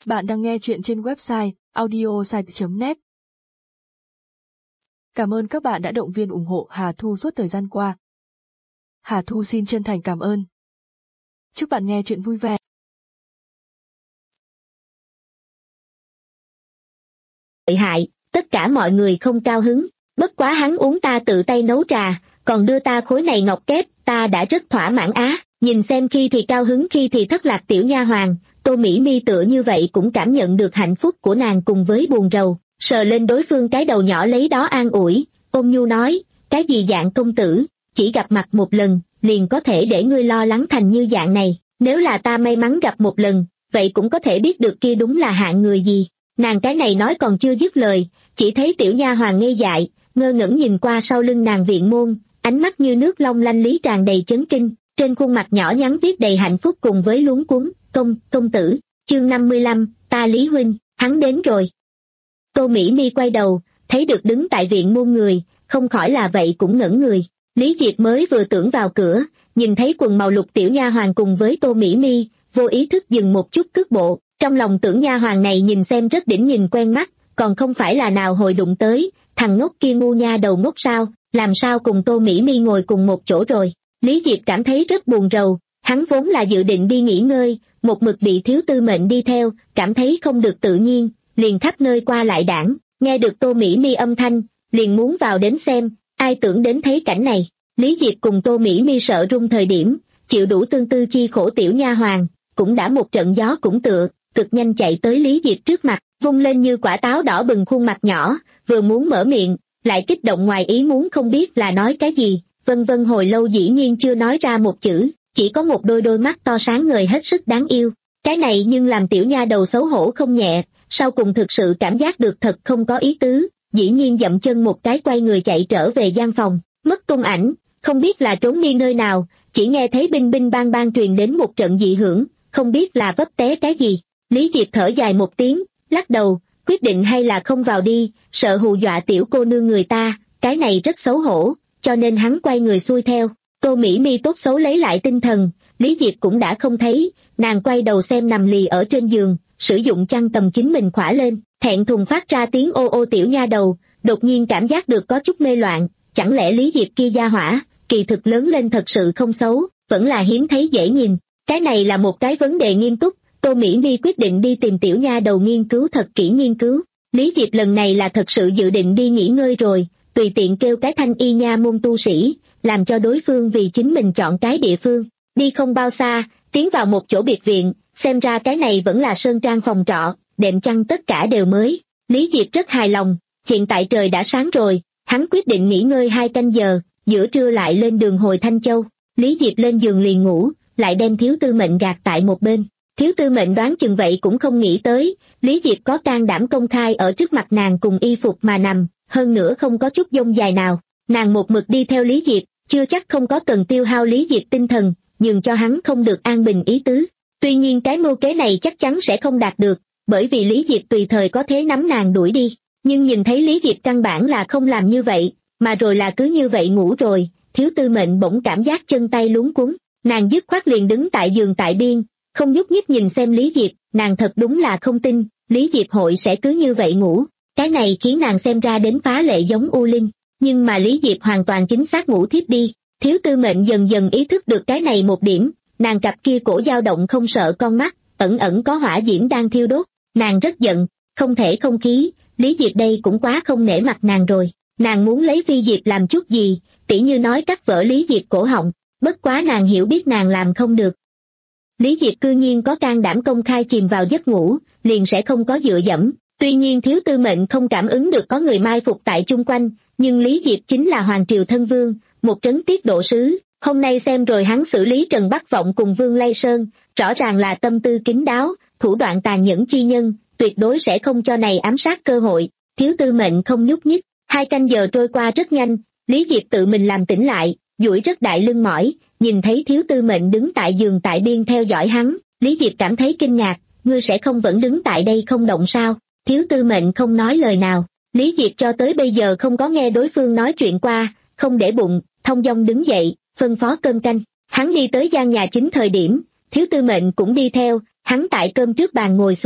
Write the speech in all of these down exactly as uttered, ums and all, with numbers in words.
Bạn đang nghe chuyện trên website audiosite chấm net. Cảm ơn các bạn đã động viên ủng hộ Hà Thu suốt thời gian qua. Hà Thu xin chân thành cảm ơn. Chúc bạn nghe chuyện vui vẻ. Lợi hại, tất cả mọi người không cao hứng, bất quá hắn uống ta tự tay nấu trà, còn đưa ta khối này ngọc kép, ta đã rất thỏa mãn á. Nhìn xem khi thì cao hứng khi thì thất lạc tiểu nha hoàn, Tô Mỹ Mi tựa như vậy cũng cảm nhận được hạnh phúc của nàng cùng với buồn rầu, sờ lên đối phương cái đầu nhỏ lấy đó an ủi, ôn nhu nói, cái gì dạng công tử, chỉ gặp mặt một lần, liền có thể để ngươi lo lắng thành như dạng này, nếu là ta may mắn gặp một lần, vậy cũng có thể biết được kia đúng là hạng người gì. Nàng cái này nói còn chưa dứt lời, chỉ thấy tiểu nha hoàn ngây dại, ngơ ngẩn nhìn qua sau lưng nàng viện môn, ánh mắt như nước long lanh lý tràn đầy chấn kinh, trên khuôn mặt nhỏ nhắn viết đầy hạnh phúc cùng với luống cuống, công, công tử, chương năm mươi lăm, ta Lý huynh, hắn đến rồi. Tô Mỹ Mi quay đầu, thấy được đứng tại viện môn người, không khỏi là vậy cũng ngẩn người. Lý Diệp mới vừa tưởng vào cửa, nhìn thấy quần màu lục tiểu nha hoàn cùng với Tô Mỹ Mi, vô ý thức dừng một chút cước bộ, trong lòng tưởng nha hoàn này nhìn xem rất đỉnh nhìn quen mắt, còn không phải là nào hồi đụng tới, thằng ngốc kia ngu nha đầu ngốc sao, làm sao cùng Tô Mỹ Mi ngồi cùng một chỗ rồi. Lý Diệp cảm thấy rất buồn rầu, hắn vốn là dự định đi nghỉ ngơi, một mực bị thiếu tư mệnh đi theo, cảm thấy không được tự nhiên, liền khắp nơi qua lại đảng, nghe được Tô Mỹ Mi âm thanh, liền muốn vào đến xem, ai tưởng đến thấy cảnh này. Lý Diệp cùng Tô Mỹ Mi sợ run thời điểm, chịu đủ tương tư chi khổ tiểu nha hoàn, cũng đã một trận gió cũng tựa, cực nhanh chạy tới Lý Diệp trước mặt, vung lên như quả táo đỏ bừng khuôn mặt nhỏ, vừa muốn mở miệng, lại kích động ngoài ý muốn không biết là nói cái gì, vân vân hồi lâu dĩ nhiên chưa nói ra một chữ, chỉ có một đôi đôi mắt to sáng ngời hết sức đáng yêu. Cái này nhưng làm tiểu nha đầu xấu hổ không nhẹ, sau cùng thực sự cảm giác được thật không có ý tứ, dĩ nhiên dậm chân một cái quay người chạy trở về gian phòng, mất tung ảnh, không biết là trốn đi nơi nào, chỉ nghe thấy binh binh bang bang truyền đến một trận dị hưởng, không biết là vấp té cái gì. Lý Diệp thở dài một tiếng, lắc đầu, quyết định hay là không vào đi, sợ hù dọa tiểu cô nương người ta, cái này rất xấu hổ, cho nên hắn quay người xuôi theo. Tô Mỹ Mi tốt xấu lấy lại tinh thần, Lý Diệp cũng đã không thấy, nàng quay đầu xem nằm lì ở trên giường, sử dụng chăn tầm chính mình khỏa lên, thẹn thùng phát ra tiếng ô ô tiểu nha đầu, đột nhiên cảm giác được có chút mê loạn, chẳng lẽ Lý Diệp kia gia hỏa, kỳ thực lớn lên thật sự không xấu, vẫn là hiếm thấy dễ nhìn. Cái này là một cái vấn đề nghiêm túc, Tô Mỹ Mi quyết định đi tìm tiểu nha đầu nghiên cứu thật kỹ nghiên cứu. Lý Diệp lần này là thật sự dự định đi nghỉ ngơi rồi, tùy tiện kêu cái thanh y nha môn tu sĩ, làm cho đối phương vì chính mình chọn cái địa phương. Đi không bao xa, tiến vào một chỗ biệt viện, xem ra cái này vẫn là sơn trang phòng trọ, đệm chăn tất cả đều mới. Lý Diệp rất hài lòng, hiện tại trời đã sáng rồi, hắn quyết định nghỉ ngơi hai canh giờ, giữa trưa lại lên đường hồi Thanh Châu. Lý Diệp lên giường liền ngủ, lại đem thiếu tư mệnh gạt tại một bên. Thiếu tư mệnh đoán chừng vậy cũng không nghĩ tới, Lý Diệp có can đảm công khai ở trước mặt nàng cùng y phục mà nằm, hơn nữa không có chút dông dài nào. Nàng một mực đi theo Lý Diệp, chưa chắc không có cần tiêu hao Lý Diệp tinh thần, nhưng cho hắn không được an bình ý tứ. Tuy nhiên cái mưu kế này chắc chắn sẽ không đạt được, bởi vì Lý Diệp tùy thời có thể nắm nàng đuổi đi. Nhưng nhìn thấy Lý Diệp căn bản là không làm như vậy, mà rồi là cứ như vậy ngủ rồi, thiếu tư mệnh bỗng cảm giác chân tay luống cuống. Nàng dứt khoát liền đứng tại giường tại biên, không nhúc nhích nhìn xem Lý Diệp, nàng thật đúng là không tin, Lý Diệp hội sẽ cứ như vậy ngủ. Cái này khiến nàng xem ra đến phá lệ giống U Linh, nhưng mà Lý Diệp hoàn toàn chính xác ngủ thiếp đi. Thiếu tư mệnh dần dần ý thức được cái này một điểm, nàng cặp kia cổ dao động không sợ con mắt, ẩn ẩn có hỏa diễm đang thiêu đốt, nàng rất giận, không thể không khí, Lý Diệp đây cũng quá không nể mặt nàng rồi, nàng muốn lấy Phi Diệp làm chút gì, tỉ như nói cắt vỡ Lý Diệp cổ họng, bất quá nàng hiểu biết nàng làm không được. Lý Diệp cư nhiên có can đảm công khai chìm vào giấc ngủ, liền sẽ không có dựa dẫm. Tuy nhiên thiếu tư mệnh không cảm ứng được có người mai phục tại chung quanh, nhưng Lý Diệp chính là Hoàng Triều Thân Vương, một trấn tiết độ sứ, hôm nay xem rồi hắn xử lý Trần Bắc Vọng cùng Vương Lây Sơn, rõ ràng là tâm tư kín đáo, thủ đoạn tàn nhẫn chi nhân, tuyệt đối sẽ không cho này ám sát cơ hội. Thiếu tư mệnh không nhúc nhích, hai canh giờ trôi qua rất nhanh, Lý Diệp tự mình làm tỉnh lại, duỗi rất đại lưng mỏi, nhìn thấy thiếu tư mệnh đứng tại giường tại biên theo dõi hắn, Lý Diệp cảm thấy kinh ngạc, ngươi sẽ không vẫn đứng tại đây không động sao? Thiếu tư mệnh không nói lời nào, Lý Diệp cho tới bây giờ không có nghe đối phương nói chuyện qua, không để bụng, thông dong đứng dậy, phân phó cơm canh. Hắn đi tới gian nhà chính thời điểm, thiếu tư mệnh cũng đi theo, hắn tại cơm trước bàn ngồi xuống,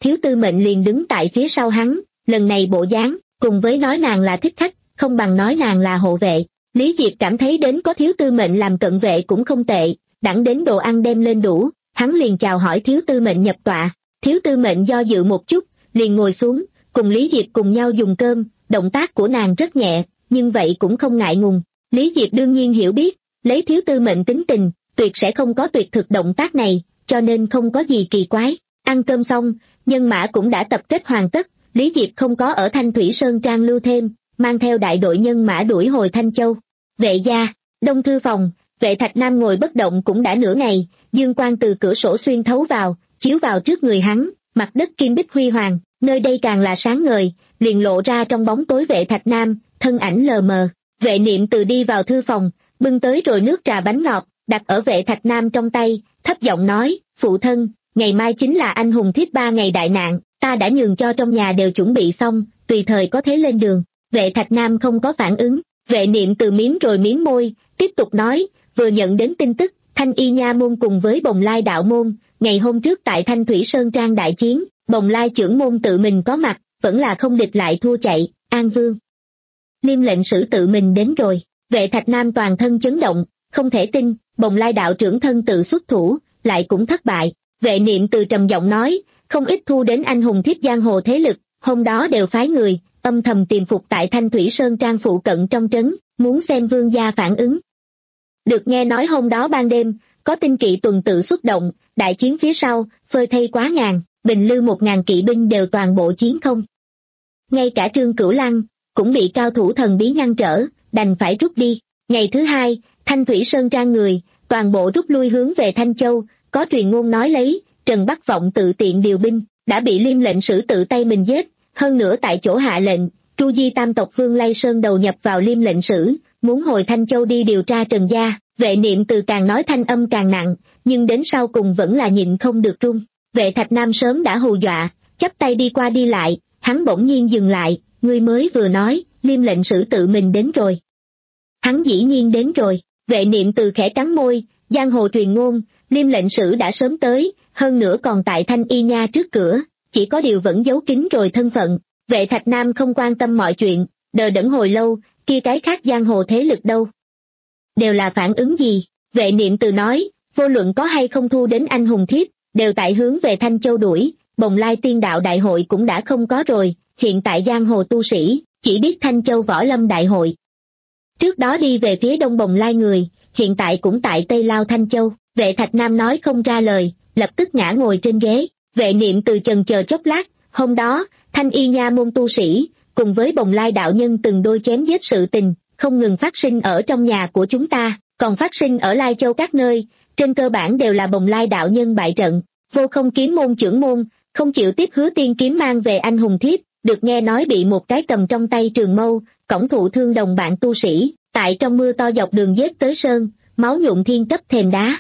Thiếu Tư Mệnh liền đứng tại phía sau hắn, lần này bộ dáng, cùng với nói nàng là thích khách, không bằng nói nàng là hộ vệ. Lý Diệp cảm thấy đến có Thiếu Tư Mệnh làm cận vệ cũng không tệ, đẳng đến đồ ăn đem lên đủ, hắn liền chào hỏi Thiếu Tư Mệnh nhập tọa. Thiếu Tư Mệnh do dự một chút, liền ngồi xuống, cùng Lý Diệp cùng nhau dùng cơm, động tác của nàng rất nhẹ, nhưng vậy cũng không ngại ngùng. Lý Diệp đương nhiên hiểu biết, lấy Thiếu Tư Mệnh tính tình, tuyệt sẽ không có tuyệt thực động tác này, cho nên không có gì kỳ quái. Ăn cơm xong, nhân mã cũng đã tập kết hoàn tất, Lý Diệp không có ở Thanh Thủy Sơn Trang lưu thêm, mang theo đại đội nhân mã đuổi hồi Thanh Châu. Vệ gia, Đông Thư phòng, Vệ Thạch Nam ngồi bất động cũng đã nửa ngày, dương quang từ cửa sổ xuyên thấu vào, chiếu vào trước người hắn, mặt đất kim bích huy hoàng, nơi đây càng là sáng ngời, liền lộ ra trong bóng tối Vệ Thạch Nam, thân ảnh lờ mờ. Vệ Niệm Từ đi vào thư phòng, bưng tới rồi nước trà bánh ngọt, đặt ở Vệ Thạch Nam trong tay, thấp giọng nói, phụ thân, ngày mai chính là anh hùng thiếp ba ngày đại nạn, ta đã nhường cho trong nhà đều chuẩn bị xong, tùy thời có thể lên đường. Vệ Thạch Nam không có phản ứng, Vệ Niệm Từ miếm rồi miếm môi, tiếp tục nói, vừa nhận đến tin tức, Thanh Y Nha môn cùng với Bồng Lai đạo môn, ngày hôm trước tại Thanh Thủy Sơn Trang đại chiến, Bồng Lai trưởng môn tự mình có mặt, vẫn là không địch lại thua chạy. An Vương Liêm lệnh sử tự mình đến rồi. Vệ Thạch Nam toàn thân chấn động, không thể tin, Bồng Lai đạo trưởng thân tự xuất thủ, lại cũng thất bại. Vệ Niệm Từ trầm giọng nói, không ít thu đến anh hùng thiếp giang hồ thế lực, hôm đó đều phái người, âm thầm tìm phục tại Thanh Thủy Sơn Trang phụ cận trong trấn, muốn xem vương gia phản ứng. Được nghe nói hôm đó ban đêm, có tinh kỵ tuần tự xuất động, đại chiến phía sau, phơi thây quá ngàn, bình lư một ngàn kỵ binh đều toàn bộ chiến không. Ngay cả Trương Cửu Lăng, cũng bị cao thủ thần bí ngăn trở, đành phải rút đi. Ngày thứ hai, Thanh Thủy Sơn Trang người, toàn bộ rút lui hướng về Thanh Châu, có truyền ngôn nói lấy, Trần Bắc Vọng tự tiện điều binh, đã bị Liêm lệnh sử tự tay mình giết, hơn nữa tại chỗ hạ lệnh, Tru Di tam tộc Vương Lây Sơn đầu nhập vào Liêm lệnh sử, muốn hồi Thanh Châu đi điều tra Trần gia. Vệ Niệm Từ càng nói thanh âm càng nặng, nhưng đến sau cùng vẫn là nhịn không được run. Vệ Thạch Nam sớm đã hù dọa, chắp tay đi qua đi lại, hắn bỗng nhiên dừng lại, ngươi mới vừa nói, Liêm lệnh sử tự mình đến rồi. Hắn dĩ nhiên đến rồi. Vệ Niệm Từ khẽ cắn môi, giang hồ truyền ngôn, Liêm lệnh sử đã sớm tới, hơn nữa còn tại Thanh Y Nha trước cửa, chỉ có điều vẫn giấu kín rồi thân phận. Vệ Thạch Nam không quan tâm mọi chuyện, đờ đẫn hồi lâu, kia cái khác giang hồ thế lực đâu? Đều là phản ứng gì? Vệ Niệm Từ nói, vô luận có hay không thu đến anh hùng thiếp, đều tại hướng về Thanh Châu đuổi, Bồng Lai tiên đạo đại hội cũng đã không có rồi, hiện tại giang hồ tu sĩ, chỉ biết Thanh Châu võ lâm đại hội. Trước đó đi về phía đông Bồng Lai người, hiện tại cũng tại Tây Lao Thanh Châu. Vệ Thạch Nam nói không ra lời, lập tức ngã ngồi trên ghế. Vệ Niệm Từ chần chờ chốc lát, hôm đó, Thanh Y Nha môn tu sĩ, cùng với Bồng Lai đạo nhân từng đôi chém giết sự tình, không ngừng phát sinh ở trong nhà của chúng ta, còn phát sinh ở Lai Châu các nơi, trên cơ bản đều là Bồng Lai đạo nhân bại trận. Vô Không kiếm môn trưởng môn, không chịu tiếp Hứa Tiên kiếm mang về anh hùng thiếp, được nghe nói bị một cái cầm trong tay trường mâu, cổng thụ thương đồng bạn tu sĩ, tại trong mưa to dọc đường giết tới sơn, máu nhuộm thiên cấp thềm đá.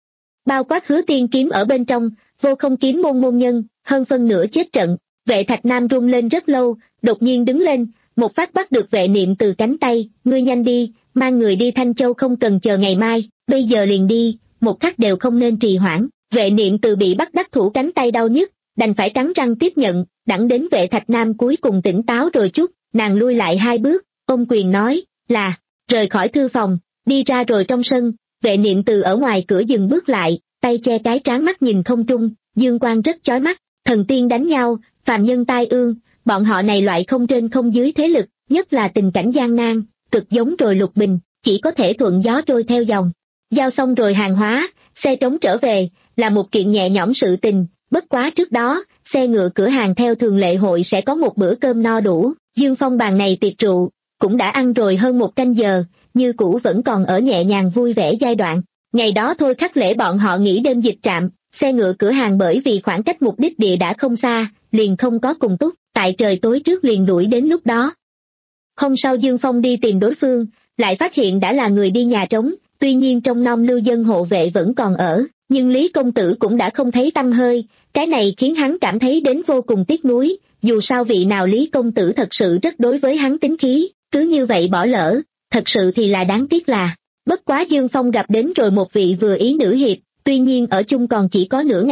Bao quát Hứa Tiên kiếm ở bên trong, Vô Không kiếm môn môn nhân, hơn phân nửa chết trận. Vệ Thạch Nam run lên rất lâu, đột nhiên đứng lên, một phát bắt được Vệ Niệm Từ cánh tay, ngươi nhanh đi, mang người đi Thanh Châu không cần chờ ngày mai, bây giờ liền đi, một khắc đều không nên trì hoãn. Vệ Niệm Từ bị bắt đắc thủ cánh tay đau nhức, đành phải cắn răng tiếp nhận, đặng đến Vệ Thạch Nam cuối cùng tỉnh táo rồi chút, nàng lui lại hai bước, ôm quyền nói, là, rời khỏi thư phòng, đi ra rồi trong sân. Vệ Niệm Từ ở ngoài cửa dừng bước lại, tay che cái trán mắt nhìn không trung, dương quang rất chói mắt, thần tiên đánh nhau, phàm nhân tai ương, bọn họ này loại không trên không dưới thế lực, nhất là tình cảnh gian nan, cực giống rồi Lục Bình, chỉ có thể thuận gió trôi theo dòng. Giao xong rồi hàng hóa, xe trống trở về, là một kiện nhẹ nhõm sự tình, bất quá trước đó, xe ngựa cửa hàng theo thường lệ hội sẽ có một bữa cơm no đủ, Dương Phong bàn này tiệc rượu, cũng đã ăn rồi hơn một canh giờ, như cũ vẫn còn ở nhẹ nhàng vui vẻ giai đoạn. Ngày đó thôi khắc lễ bọn họ nghỉ đêm dịch trạm, xe ngựa cửa hàng bởi vì khoảng cách mục đích địa đã không xa, liền không có cùng túc, tại trời tối trước liền đuổi đến lúc đó. Hôm sau Dương Phong đi tìm đối phương, lại phát hiện đã là người đi nhà trống, tuy nhiên trong non lưu dân hộ vệ vẫn còn ở, nhưng Lý công tử cũng đã không thấy tăm hơi, cái này khiến hắn cảm thấy đến vô cùng tiếc nuối, dù sao vị nào Lý công tử thật sự rất đối với hắn tính khí, cứ như vậy bỏ lỡ, thật sự thì là đáng tiếc là. Bất quá Dương Phong gặp đến rồi một vị vừa ý nữ hiệp, tuy nhiên ở chung còn chỉ có nửa ngày,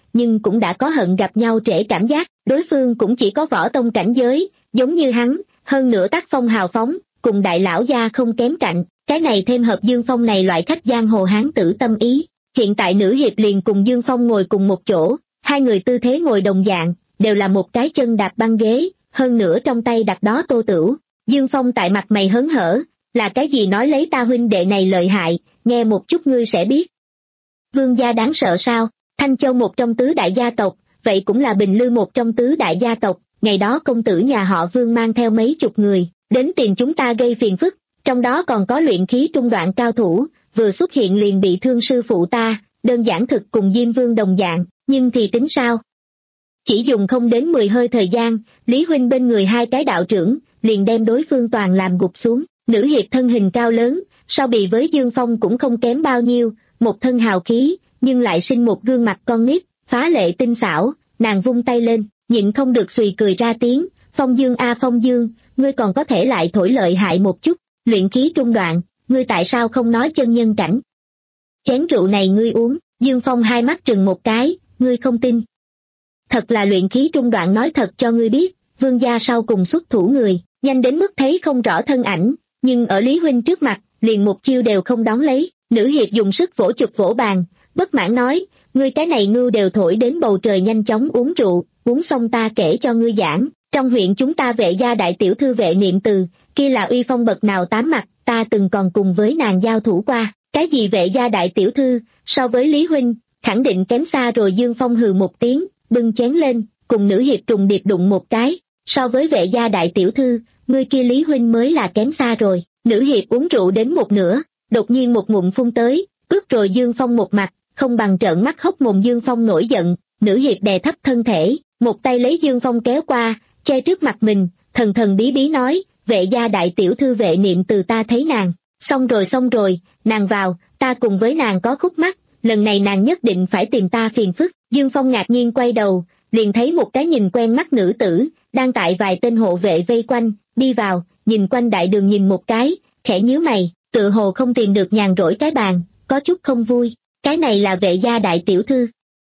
nhưng cũng đã có hận gặp nhau trễ cảm giác, đối phương cũng chỉ có võ tông cảnh giới, giống như hắn, hơn nữa tác phong hào phóng, cùng đại lão gia không kém cạnh, cái này thêm hợp Dương Phong này loại khách giang hồ hán tử tâm ý. Hiện tại nữ hiệp liền cùng Dương Phong ngồi cùng một chỗ, hai người tư thế ngồi đồng dạng, đều là một cái chân đạp băng ghế, hơn nữa trong tay đặt đó tô tửu. Dương Phong tại mặt mày hớn hở, là cái gì nói lấy ta huynh đệ này lợi hại, nghe một chút ngươi sẽ biết. Vương gia đáng sợ sao? Thanh Châu một trong tứ đại gia tộc, vậy cũng là Bình Lư một trong tứ đại gia tộc, ngày đó công tử nhà họ Vương mang theo mấy chục người, đến tìm chúng ta gây phiền phức, trong đó còn có luyện khí trung đoạn cao thủ, vừa xuất hiện liền bị thương sư phụ ta, đơn giản thực cùng Diêm Vương đồng dạng, nhưng thì tính sao? Chỉ dùng không đến mười hơi thời gian, Lý huynh bên người hai cái đạo trưởng, liền đem đối phương toàn làm gục xuống. Nữ hiệp thân hình cao lớn, so bì với Dương Phong cũng không kém bao nhiêu, một thân hào khí, nhưng lại sinh một gương mặt con nít, phá lệ tinh xảo, nàng vung tay lên, nhịn không được xùy cười ra tiếng, Phong Dương a Phong Dương, ngươi còn có thể lại thổi lợi hại một chút, luyện khí trung đoạn, ngươi tại sao không nói chân nhân cảnh? Chén rượu này ngươi uống, Dương Phong hai mắt trừng một cái, ngươi không tin. Thật là luyện khí trung đoạn, nói thật cho ngươi biết, Vương gia sau cùng xuất thủ người, nhanh đến mức thấy không rõ thân ảnh, nhưng ở Lý huynh trước mặt, liền một chiêu đều không đón lấy. Nữ hiệp dùng sức vỗ chụp vỗ bàn, bất mãn nói, ngươi cái này ngưu đều thổi đến bầu trời, nhanh chóng uống rượu, uống xong ta kể cho ngươi giảng. Trong huyện chúng ta Vệ gia đại tiểu thư Vệ Niệm Từ, kia là uy phong bậc nào tám mặt, ta từng còn cùng với nàng giao thủ qua, cái gì Vệ gia đại tiểu thư, so với Lý huynh, khẳng định kém xa rồi. Dương Phong hừ một tiếng, bưng chén lên, cùng nữ hiệp trùng điệp đụng một cái, so với Vệ gia đại tiểu thư, ngươi kia Lý huynh mới là kém xa rồi. Nữ hiệp uống rượu đến một nửa, đột nhiên một ngụm phun tới, cướp rồi Dương Phong một mặt, không bằng trợn mắt hốc mồm. Dương Phong nổi giận, nữ hiệp đè thấp thân thể, một tay lấy Dương Phong kéo qua, che trước mặt mình, thần thần bí bí nói, Vệ gia đại tiểu thư Vệ Niệm Từ, ta thấy nàng, xong rồi xong rồi, nàng vào, ta cùng với nàng có khúc mắc, lần này nàng nhất định phải tìm ta phiền phức. Dương Phong ngạc nhiên quay đầu, liền thấy một cái nhìn quen mắt nữ tử, đang tại vài tên hộ vệ vây quanh, đi vào, nhìn quanh đại đường nhìn một cái, khẽ nhíu mày, tự hồ không tìm được nhàn rỗi cái bàn, có chút không vui, cái này là Vệ gia đại tiểu thư.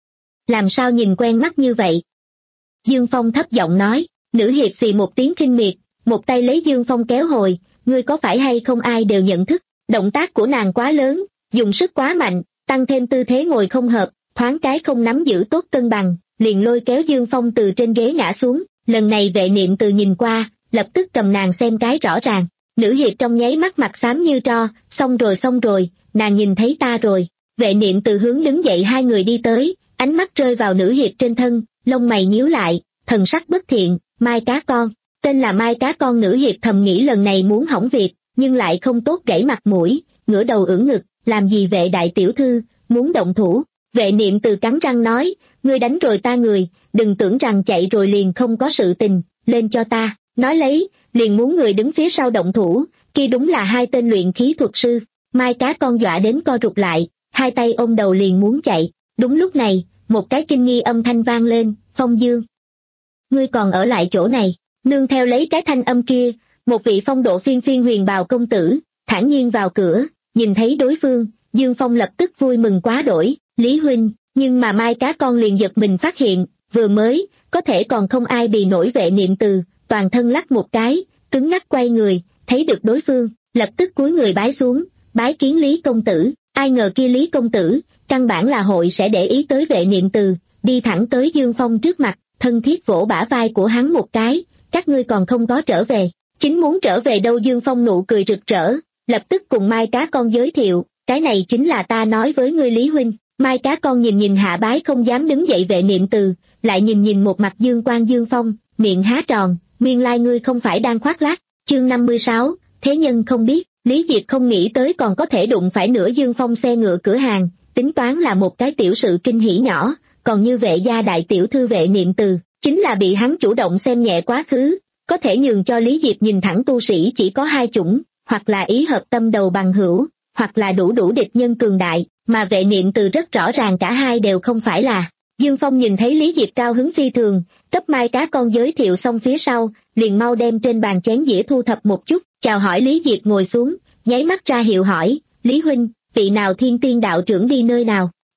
Làm sao nhìn quen mắt như vậy? Dương Phong thấp giọng nói, nữ hiệp xì một tiếng khinh miệt, một tay lấy Dương Phong kéo hồi, ngươi có phải hay không ai đều nhận thức, động tác của nàng quá lớn, dùng sức quá mạnh, tăng thêm tư thế ngồi không hợp, thoáng cái không nắm giữ tốt cân bằng, liền lôi kéo Dương Phong từ trên ghế ngã xuống. Lần này Vệ Niệm Từ nhìn qua, lập tức cầm nàng xem cái rõ ràng. Nữ hiệp trong nháy mắt mặt xám như tro, xong rồi xong rồi, nàng nhìn thấy ta rồi. Vệ Niệm Từ hướng đứng dậy hai người đi tới, ánh mắt rơi vào nữ hiệp trên thân, lông mày nhíu lại, thần sắc bất thiện. Mai cá con, tên là Mai cá con. Nữ hiệp thầm nghĩ lần này muốn hỏng việc, nhưng lại không tốt gãy mặt mũi, ngửa đầu ưỡn ngực, làm gì Vệ đại tiểu thư, muốn động thủ. Vệ Niệm Từ cắn răng nói, ngươi đánh rồi ta người, đừng tưởng rằng chạy rồi liền không có sự tình, lên cho ta. Nói lấy, liền muốn người đứng phía sau động thủ, kia đúng là hai tên luyện khí thuật sư. Mai cá con dọa đến co rụt lại, hai tay ôm đầu liền muốn chạy. Đúng lúc này, một cái kinh nghi âm thanh vang lên, Phong Dương, ngươi còn ở lại chỗ này. Nương theo lấy cái thanh âm kia, một vị phong độ phiên phiên huyền bào công tử, thản nhiên vào cửa, nhìn thấy đối phương, Dương Phong lập tức vui mừng quá đổi, Lý huynh. Nhưng mà Mai cá con liền giật mình phát hiện, vừa mới, có thể còn không ai bì nổi Vệ Niệm Từ, toàn thân lắc một cái, cứng ngắc quay người, thấy được đối phương, lập tức cúi người bái xuống, bái kiến Lý công tử. Ai ngờ kia Lý công tử, căn bản là hội sẽ để ý tới Vệ Niệm Từ, đi thẳng tới Dương Phong trước mặt, thân thiết vỗ bả vai của hắn một cái, các ngươi còn không có trở về, chính muốn trở về đâu. Dương Phong nụ cười rực rỡ, lập tức cùng Mai cá con giới thiệu, cái này chính là ta nói với ngươi Lý huynh. Mai cá con nhìn nhìn hạ bái không dám đứng dậy Vệ Niệm Từ, lại nhìn nhìn một mặt Dương Quang Dương Phong, miệng há tròn, nguyên lai ngươi không phải đang khoác lác. Chương năm mươi sáu, thế nhân không biết. Lý Diệp không nghĩ tới còn có thể đụng phải nửa Dương Phong xe ngựa cửa hàng, tính toán là một cái tiểu sự kinh hỉ nhỏ, còn như Vệ gia đại tiểu thư Vệ Niệm Từ, chính là bị hắn chủ động xem nhẹ quá khứ, có thể nhường cho Lý Diệp nhìn thẳng tu sĩ chỉ có hai chủng, hoặc là ý hợp tâm đầu bằng hữu, hoặc là đủ đủ địch nhân cường đại, mà Vệ Niệm Từ rất rõ ràng cả hai đều không phải là. Dương Phong nhìn thấy Lý Diệp cao hứng phi thường, cấp Mai cá con giới thiệu xong phía sau, liền mau đem trên bàn chén dĩa thu thập một chút, chào hỏi Lý Diệp ngồi xuống, nháy mắt ra hiệu hỏi, Lý huynh, vị nào thiên tiên đạo trưởng đi nơi nào?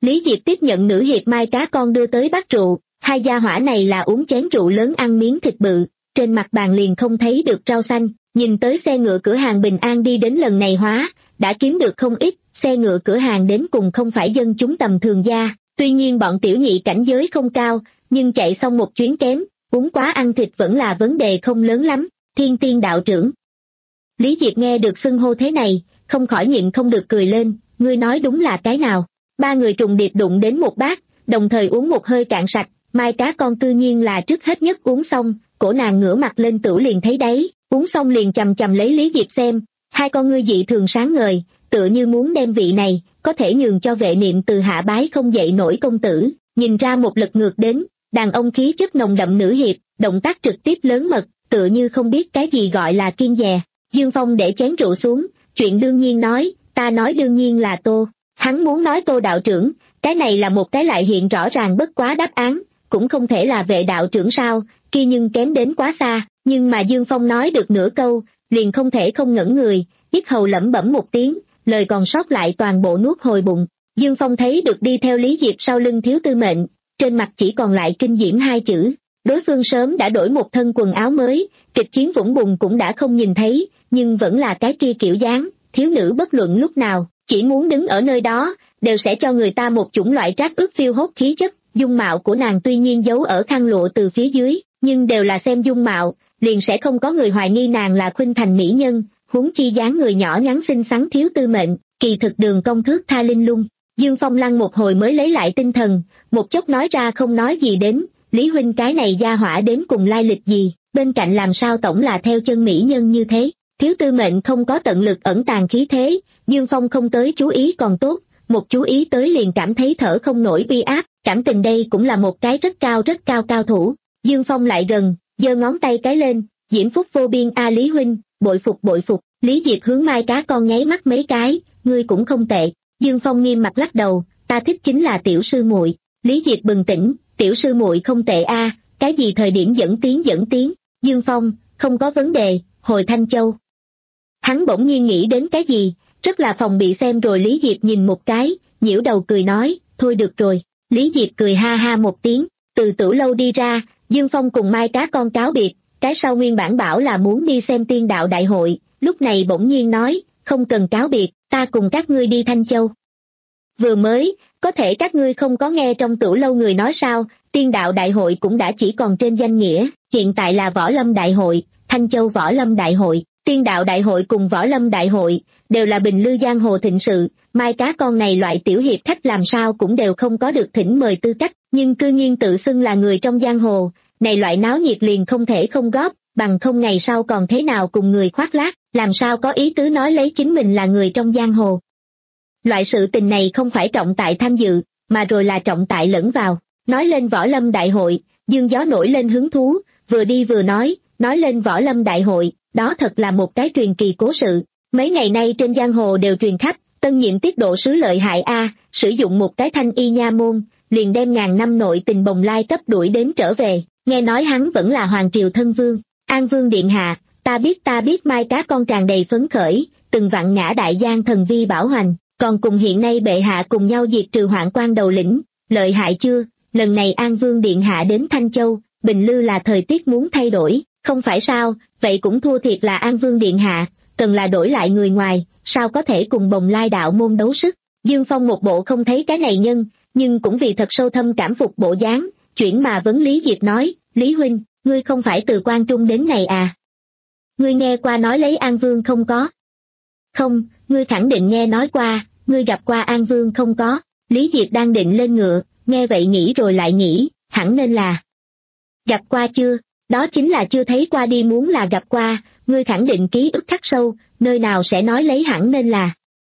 Lý Diệp tiếp nhận nữ hiệp Mai Cá Con đưa tới bát rượu, hai gia hỏa này là uống chén rượu lớn ăn miếng thịt bự, trên mặt bàn liền không thấy được rau xanh, nhìn tới xe ngựa cửa hàng Bình An đi đến lần này hóa, đã kiếm được không ít, xe ngựa cửa hàng đến cùng không phải dân chúng tầm thường gia, tuy nhiên bọn tiểu nhị cảnh giới không cao, nhưng chạy xong một chuyến kém, uống quá ăn thịt vẫn là vấn đề không lớn lắm, Thiên Tiên đạo trưởng. Lý Diệp nghe được xưng hô thế này, không khỏi nhịn không được cười lên, ngươi nói đúng là cái nào? Ba người trùng điệp đụng đến một bát, đồng thời uống một hơi cạn sạch, Mai Cá Con cư nhiên là trước hết nhất uống xong, cổ nàng ngửa mặt lên tửu liền thấy đấy, uống xong liền chầm chầm lấy Lý Diệp xem, hai con ngươi dị thường sáng ngời, tựa như muốn đem vị này, có thể nhường cho vệ niệm từ hạ bái không dậy nổi công tử, nhìn ra một lật ngược đến, đàn ông khí chất nồng đậm nữ hiệp, động tác trực tiếp lớn mật, tựa như không biết cái gì gọi là kiêng dè. Dương Phong để chén rượu xuống, chuyện đương nhiên nói, ta nói đương nhiên là Tô. Hắn muốn nói Tô đạo trưởng, cái này là một cái lại hiện rõ ràng bất quá đáp án, cũng không thể là vệ đạo trưởng sao, kia nhưng kém đến quá xa, nhưng mà Dương Phong nói được nửa câu, liền không thể không ngẩn người, yết hầu lẩm bẩm một tiếng, lời còn sót lại toàn bộ nuốt hồi bụng. Dương Phong thấy được đi theo Lý Diệp sau lưng thiếu tư mệnh, trên mặt chỉ còn lại kinh diễm hai chữ, đối phương sớm đã đổi một thân quần áo mới, kịch chiến vũng bùn cũng đã không nhìn thấy, nhưng vẫn là cái kia kiểu dáng, thiếu nữ bất luận lúc nào, chỉ muốn đứng ở nơi đó, đều sẽ cho người ta một chủng loại trác ước phiêu hốt khí chất, dung mạo của nàng tuy nhiên giấu ở khăn lụa từ phía dưới, nhưng đều là xem dung mạo, liền sẽ không có người hoài nghi nàng là khuynh thành mỹ nhân, huống chi dáng người nhỏ nhắn xinh xắn thiếu tư mệnh, kỳ thực đường cong thước tha linh lung. Dương Phong lăng một hồi mới lấy lại tinh thần, một chốc nói ra không nói gì đến, Lý huynh cái này gia hỏa đến cùng lai lịch gì, bên cạnh làm sao tổng là theo chân mỹ nhân như thế. Thiếu tư mệnh không có tận lực ẩn tàng khí thế, Dương Phong không tới chú ý còn tốt, một chú ý tới liền cảm thấy thở không nổi uy áp, cảm tình đây cũng là một cái rất cao rất cao cao thủ. Dương Phong lại gần, giơ ngón tay cái lên, diễm phúc vô biên a Lý huynh, bội phục bội phục. Lý Diệp hướng Mai Cá Con nháy mắt mấy cái, ngươi cũng không tệ. Dương Phong nghiêm mặt lắc đầu, ta thích chính là tiểu sư muội. Lý Diệp bừng tỉnh, tiểu sư muội không tệ a, cái gì thời điểm dẫn tiếng dẫn tiếng. Dương Phong, không có vấn đề, hồi Thanh Châu. Hắn bỗng nhiên nghĩ đến cái gì, rất là phòng bị xem rồi Lý Diệp nhìn một cái, nhiễu đầu cười nói, thôi được rồi. Lý Diệp cười ha ha một tiếng, từ Tửu lâu đi ra, Dương Phong cùng Mai Cá Con cáo biệt, cái sau nguyên bản bảo là muốn đi xem tiên đạo đại hội, lúc này bỗng nhiên nói, không cần cáo biệt, ta cùng các ngươi đi Thanh Châu. Vừa mới, có thể các ngươi không có nghe trong Tửu lâu người nói sao, tiên đạo đại hội cũng đã chỉ còn trên danh nghĩa, hiện tại là Võ Lâm đại hội, Thanh Châu Võ Lâm đại hội. Tiên đạo đại hội cùng Võ Lâm đại hội, đều là bình lư giang hồ thịnh sự, Mai Cá Con này loại tiểu hiệp khách làm sao cũng đều không có được thỉnh mời tư cách, nhưng cư nhiên tự xưng là người trong giang hồ, này loại náo nhiệt liền không thể không góp, bằng không ngày sau còn thế nào cùng người khoác lác, làm sao có ý tứ nói lấy chính mình là người trong giang hồ. Loại sự tình này không phải trọng tại tham dự, mà rồi là trọng tại lẫn vào, nói lên Võ Lâm đại hội, Dương Gió nổi lên hứng thú, vừa đi vừa nói, nói lên Võ Lâm đại hội. Đó thật là một cái truyền kỳ cố sự, mấy ngày nay trên giang hồ đều truyền khắp, tân nhiệm tiết độ sứ lợi hại a, sử dụng một cái thanh y nha môn, liền đem ngàn năm nội tình bồng lai cấp đuổi đến trở về, nghe nói hắn vẫn là hoàng triều thân vương, An Vương điện hạ, ta biết ta biết. Mai Cá Con tràn đầy phấn khởi, từng vặn ngã đại giang thần vi bảo hoành, còn cùng hiện nay bệ hạ cùng nhau diệt trừ hoạn quan đầu lĩnh, lợi hại chưa, lần này An Vương điện hạ đến Thanh Châu, bình lư là thời tiết muốn thay đổi. Không phải sao, vậy cũng thua thiệt là An Vương điện hạ, cần là đổi lại người ngoài, sao có thể cùng bồng lai đạo môn đấu sức. Dương Phong một bộ không thấy cái này nhân, nhưng cũng vì thật sâu thâm cảm phục bộ dáng, chuyển mà vấn Lý Diệp nói, Lý huynh, ngươi không phải từ Quan Trung đến này à? Ngươi nghe qua nói lấy An Vương không có? Không, ngươi khẳng định nghe nói qua, ngươi gặp qua An Vương không có? Lý Diệp đang định lên ngựa, nghe vậy nghĩ rồi lại nghĩ, hẳn nên là gặp qua chưa? Đó chính là chưa thấy qua đi, muốn là gặp qua, ngươi khẳng định ký ức khắc sâu, nơi nào sẽ nói lấy hẳn nên là.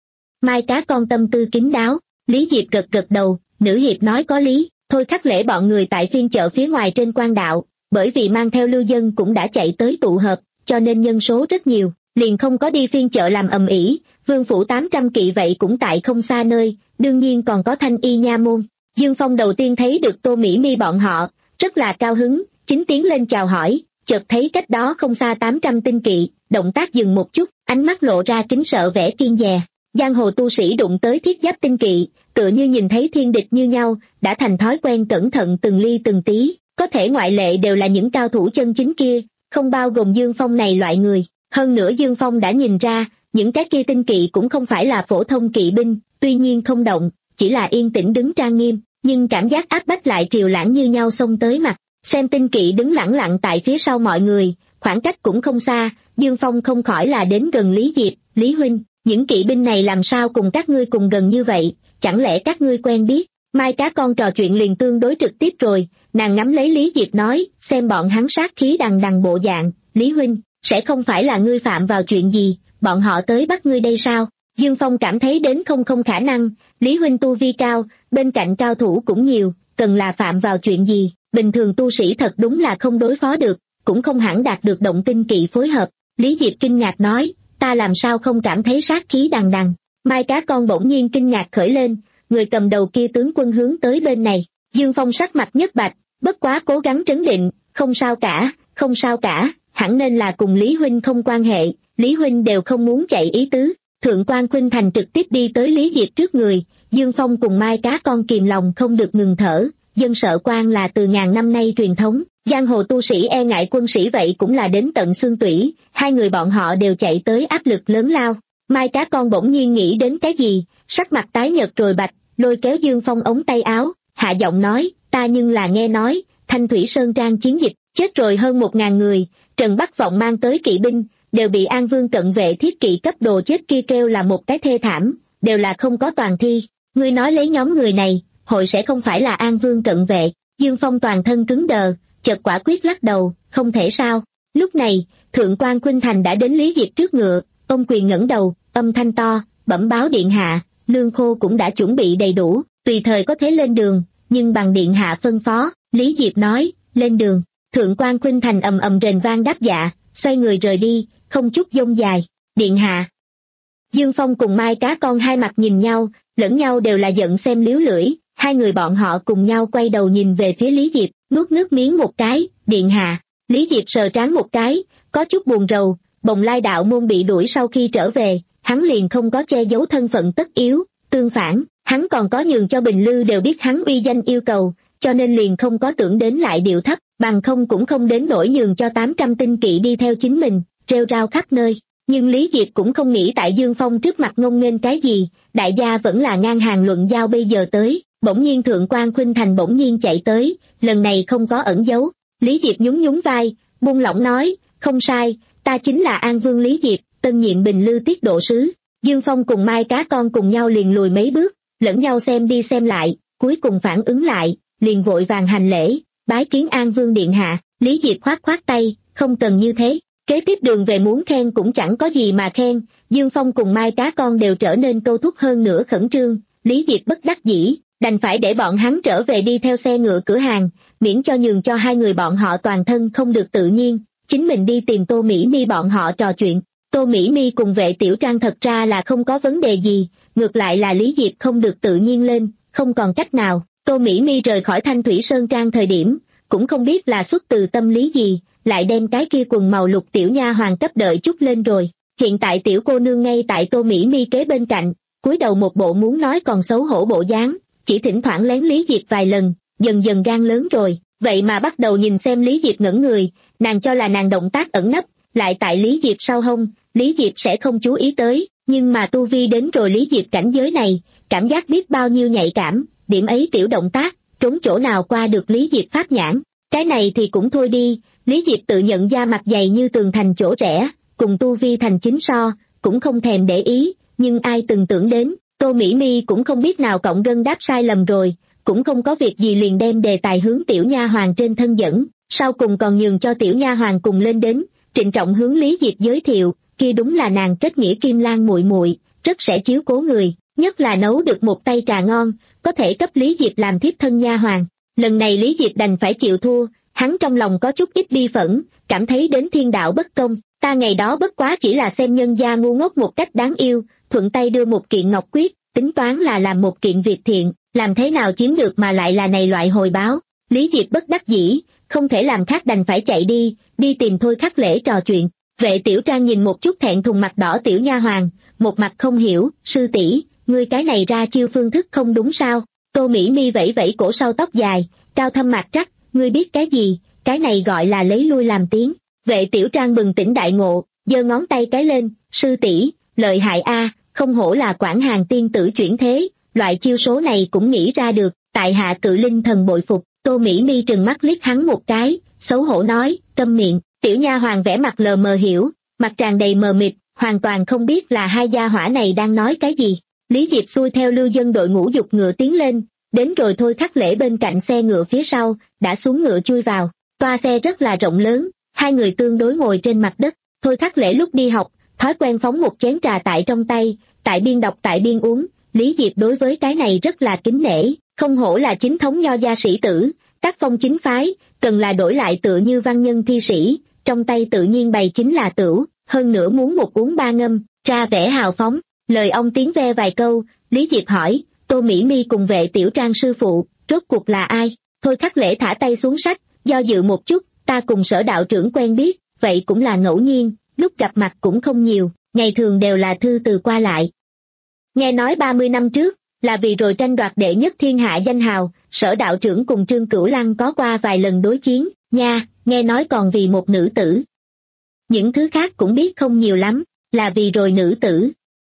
Mai Cá Con tâm tư kín đáo, Lý Diệp gật gật đầu, nữ hiệp nói có lý, thôi khắc lễ bọn người tại phiên chợ phía ngoài trên quan đạo, bởi vì mang theo lưu dân cũng đã chạy tới tụ hợp, cho nên nhân số rất nhiều, liền không có đi phiên chợ làm ầm ĩ. Vương phủ tám trăm kỵ vậy cũng tại không xa nơi, đương nhiên còn có thanh y nha môn. Dương Phong đầu tiên thấy được Tô Mỹ Mi bọn họ, rất là cao hứng, chính tiến lên chào hỏi, chợt thấy cách đó không xa tám trăm tinh kỵ, động tác dừng một chút, ánh mắt lộ ra kính sợ vẻ kiên dè. Giang hồ tu sĩ đụng tới thiết giáp tinh kỵ, tựa như nhìn thấy thiên địch như nhau, đã thành thói quen cẩn thận từng ly từng tí, có thể ngoại lệ đều là những cao thủ chân chính kia, không bao gồm Dương Phong này loại người. Hơn nữa Dương Phong đã nhìn ra, những cái kia tinh kỵ cũng không phải là phổ thông kỵ binh, tuy nhiên không động, chỉ là yên tĩnh đứng trang nghiêm, nhưng cảm giác áp bách lại triều lãng như nhau xông tới mặt. Xem tinh kỵ đứng lẳng lặng tại phía sau mọi người, khoảng cách cũng không xa, Dương Phong không khỏi là đến gần Lý Diệp. Lý huynh, những kỵ binh này làm sao cùng các ngươi cùng gần như vậy, chẳng lẽ các ngươi quen biết? Mai Cá Con trò chuyện liền tương đối trực tiếp rồi, nàng ngắm lấy Lý Diệp nói, xem bọn hắn sát khí đằng đằng bộ dạng, Lý huynh, sẽ không phải là ngươi phạm vào chuyện gì, bọn họ tới bắt ngươi đây sao? Dương Phong cảm thấy đến không không khả năng, Lý huynh tu vi cao, bên cạnh cao thủ cũng nhiều, cần là phạm vào chuyện gì, bình thường tu sĩ thật đúng là không đối phó được, cũng không hẳn đạt được động tinh kỵ phối hợp. Lý Diệp kinh ngạc nói, ta làm sao không cảm thấy sát khí đằng đằng. Mai Cá Con bỗng nhiên kinh ngạc khởi lên, người cầm đầu kia tướng quân hướng tới bên này. Dương Phong sắc mặt nhất bạch, bất quá cố gắng trấn định, không sao cả, không sao cả, hẳn nên là cùng Lý huynh không quan hệ, Lý huynh đều không muốn chạy ý tứ. Thượng quan Khuynh Thành trực tiếp đi tới Lý Diệp trước người, Dương Phong cùng Mai Cá Con kìm lòng không được ngừng thở, dân sợ quan là từ ngàn năm nay truyền thống, giang hồ tu sĩ e ngại quân sĩ vậy cũng là đến tận xương tủy, hai người bọn họ đều chạy tới áp lực lớn lao. Mai Cá Con bỗng nhiên nghĩ đến cái gì, sắc mặt tái nhợt rồi bạch, lôi kéo Dương Phong ống tay áo, hạ giọng nói, ta nhưng là nghe nói, Thanh Thủy Sơn Trang chiến dịch, chết rồi hơn một ngàn người, Trần Bắc Vọng mang tới kỵ binh, đều bị An Vương cận vệ thiết kỵ cấp đồ chết kia kêu là một cái thê thảm, đều là không có toàn thi. Ngươi nói lấy nhóm người này, hội sẽ không phải là An Vương cận vệ? Dương Phong toàn thân cứng đờ, chợt quả quyết lắc đầu, không thể sao. Lúc này, Thượng quan Khuynh Thành đã đến Lý Diệp trước ngựa, ông quyền ngẩng đầu, âm thanh to, bẩm báo điện hạ, lương khô cũng đã chuẩn bị đầy đủ, tùy thời có thể lên đường, nhưng bằng điện hạ phân phó. Lý Diệp nói, lên đường. Thượng quan Khuynh Thành ầm ầm rền vang đáp dạ, xoay người rời đi, không chút dông dài. Điện hạ. Dương Phong cùng Mai Cá Con hai mặt nhìn nhau, lẫn nhau đều là giận xem liếu lưỡi, hai người bọn họ cùng nhau quay đầu nhìn về phía Lý Diệp, nuốt nước miếng một cái, điện hạ. Lý Diệp sờ trán một cái, có chút buồn rầu, Bồng Lai đạo môn bị đuổi sau khi trở về, hắn liền không có che giấu thân phận tất yếu, tương phản, hắn còn có nhường cho Bình Lư đều biết hắn uy danh yêu cầu, cho nên liền không có tưởng đến lại điệu thấp, bằng không cũng không đến nỗi nhường cho tám trăm tinh kỵ đi theo chính mình, rêu rao khắp nơi. Nhưng Lý Diệp cũng không nghĩ tại Dương Phong trước mặt ngông nghênh cái gì, đại gia vẫn là ngang hàng luận giao bây giờ tới, bỗng nhiên Thượng quan Khuynh Thành bỗng nhiên chạy tới, lần này không có ẩn giấu. Lý Diệp nhún nhún vai, buông lỏng nói, không sai, ta chính là An Vương Lý Diệp, tân nhiệm Bình Lư tiết độ sứ. Dương Phong cùng Mai Cá Con cùng nhau liền lùi mấy bước, lẫn nhau xem đi xem lại, cuối cùng phản ứng lại, liền vội vàng hành lễ, bái kiến An Vương điện hạ. Lý Diệp khoát khoát tay, không cần như thế. Kế tiếp đường về muốn khen cũng chẳng có gì mà khen, Dương Phong cùng Mai Cá Con đều trở nên câu thúc hơn nữa khẩn trương. Lý Diệp bất đắc dĩ, đành phải để bọn hắn trở về đi theo xe ngựa cửa hàng, miễn cho nhường cho hai người bọn họ toàn thân không được tự nhiên, chính mình đi tìm Tô Mỹ Mi bọn họ trò chuyện. Tô Mỹ Mi cùng Vệ Tiểu Trang thật ra là không có vấn đề gì, ngược lại là Lý Diệp không được tự nhiên lên, không còn cách nào. Tô Mỹ Mi rời khỏi Thanh Thủy Sơn Trang thời điểm, cũng không biết là xuất từ tâm lý gì, lại đem cái kia quần màu lục tiểu nha hoàng cấp đợi chút lên rồi. Hiện tại tiểu cô nương ngay tại Tô Mỹ Mi kế bên cạnh, cúi đầu một bộ muốn nói còn xấu hổ bộ dáng, chỉ thỉnh thoảng lén Lý Diệp vài lần, dần dần gan lớn rồi, vậy mà bắt đầu nhìn xem Lý Diệp ngẩn người, nàng cho là nàng động tác ẩn nấp, lại tại Lý Diệp sau hông, Lý Diệp sẽ không chú ý tới, nhưng mà tu vi đến rồi Lý Diệp cảnh giới này, cảm giác biết bao nhiêu nhạy cảm, điểm ấy tiểu động tác, trốn chỗ nào qua được Lý Diệp phát nhãn. Cái này thì cũng thôi đi, Lý Diệp tự nhận da mặt dày như tường thành chỗ rẽ, cùng tu vi thành chính so, cũng không thèm để ý, nhưng ai từng tưởng đến, Tô Mỹ Mi cũng không biết nào cộng gân đáp sai lầm rồi, cũng không có việc gì liền đem đề tài hướng tiểu nha hoàng trên thân dẫn, sau cùng còn nhường cho tiểu nha hoàng cùng lên đến, trịnh trọng hướng Lý Diệp giới thiệu, kia đúng là nàng kết nghĩa Kim Lan muội muội, rất sẽ chiếu cố người, nhất là nấu được một tay trà ngon, có thể cấp Lý Diệp làm thiếp thân nha hoàng. Lần này Lý Diệp đành phải chịu thua, hắn trong lòng có chút ít bi phẫn, cảm thấy đến thiên đạo bất công, ta ngày đó bất quá chỉ là xem nhân gia ngu ngốc một cách đáng yêu, thuận tay đưa một kiện ngọc quyết, tính toán là làm một kiện việc thiện, làm thế nào chiếm được mà lại là này loại hồi báo. Lý Diệp bất đắc dĩ, không thể làm khác đành phải chạy đi, đi tìm Thôi Khắc Lễ trò chuyện. Vệ Tiểu Trang nhìn một chút thẹn thùng mặt đỏ tiểu nha hoàn, một mặt không hiểu, sư tỷ, ngươi cái này ra chiêu phương thức không đúng sao? Tô Mỹ Mi vẫy vẫy cổ sau tóc dài, cao thâm mặt trắc, ngươi biết cái gì, cái này gọi là lấy lui làm tiếng. Vệ Tiểu Trang bừng tỉnh đại ngộ, giơ ngón tay cái lên, sư tỷ, lợi hại a, không hổ là Quảng Hàn tiên tử chuyển thế, loại chiêu số này cũng nghĩ ra được, tại hạ cự linh thần bội phục. Tô Mỹ Mi trừng mắt liếc hắn một cái, xấu hổ nói, câm miệng. Tiểu nha hoàng vẽ mặt lờ mờ hiểu, mặt tràn đầy mờ mịt, hoàn toàn không biết là hai gia hỏa này đang nói cái gì. Lý Diệp xuôi theo lưu dân đội ngũ dục ngựa tiến lên, đến rồi Thôi Khắc Lễ bên cạnh xe ngựa phía sau, đã xuống ngựa chui vào. Toa xe rất là rộng lớn, hai người tương đối ngồi trên mặt đất. Thôi Khắc Lễ lúc đi học, thói quen phóng một chén trà tại trong tay, tại biên đọc tại biên uống. Lý Diệp đối với cái này rất là kính nể, không hổ là chính thống nho gia sĩ tử, tác phong chính phái, cần là đổi lại tựa như văn nhân thi sĩ, trong tay tự nhiên bày chính là tửu, hơn nữa muốn một uống ba ngâm, ra vẻ hào phóng. Lời ông tiếng ve vài câu, Lý Diệp hỏi, Tô Mỹ Mi cùng Vệ Tiểu Trang sư phụ, rốt cuộc là ai? Thôi Khắc Lễ thả tay xuống sách, do dự một chút, ta cùng Sở đạo trưởng quen biết, vậy cũng là ngẫu nhiên, lúc gặp mặt cũng không nhiều, ngày thường đều là thư từ qua lại. Nghe nói ba mươi năm trước, là vì rồi tranh đoạt đệ nhất thiên hạ danh hào, Sở đạo trưởng cùng Trương Cửu Lăng có qua vài lần đối chiến, nha, nghe nói còn vì một nữ tử. Những thứ khác cũng biết không nhiều lắm, là vì rồi nữ tử.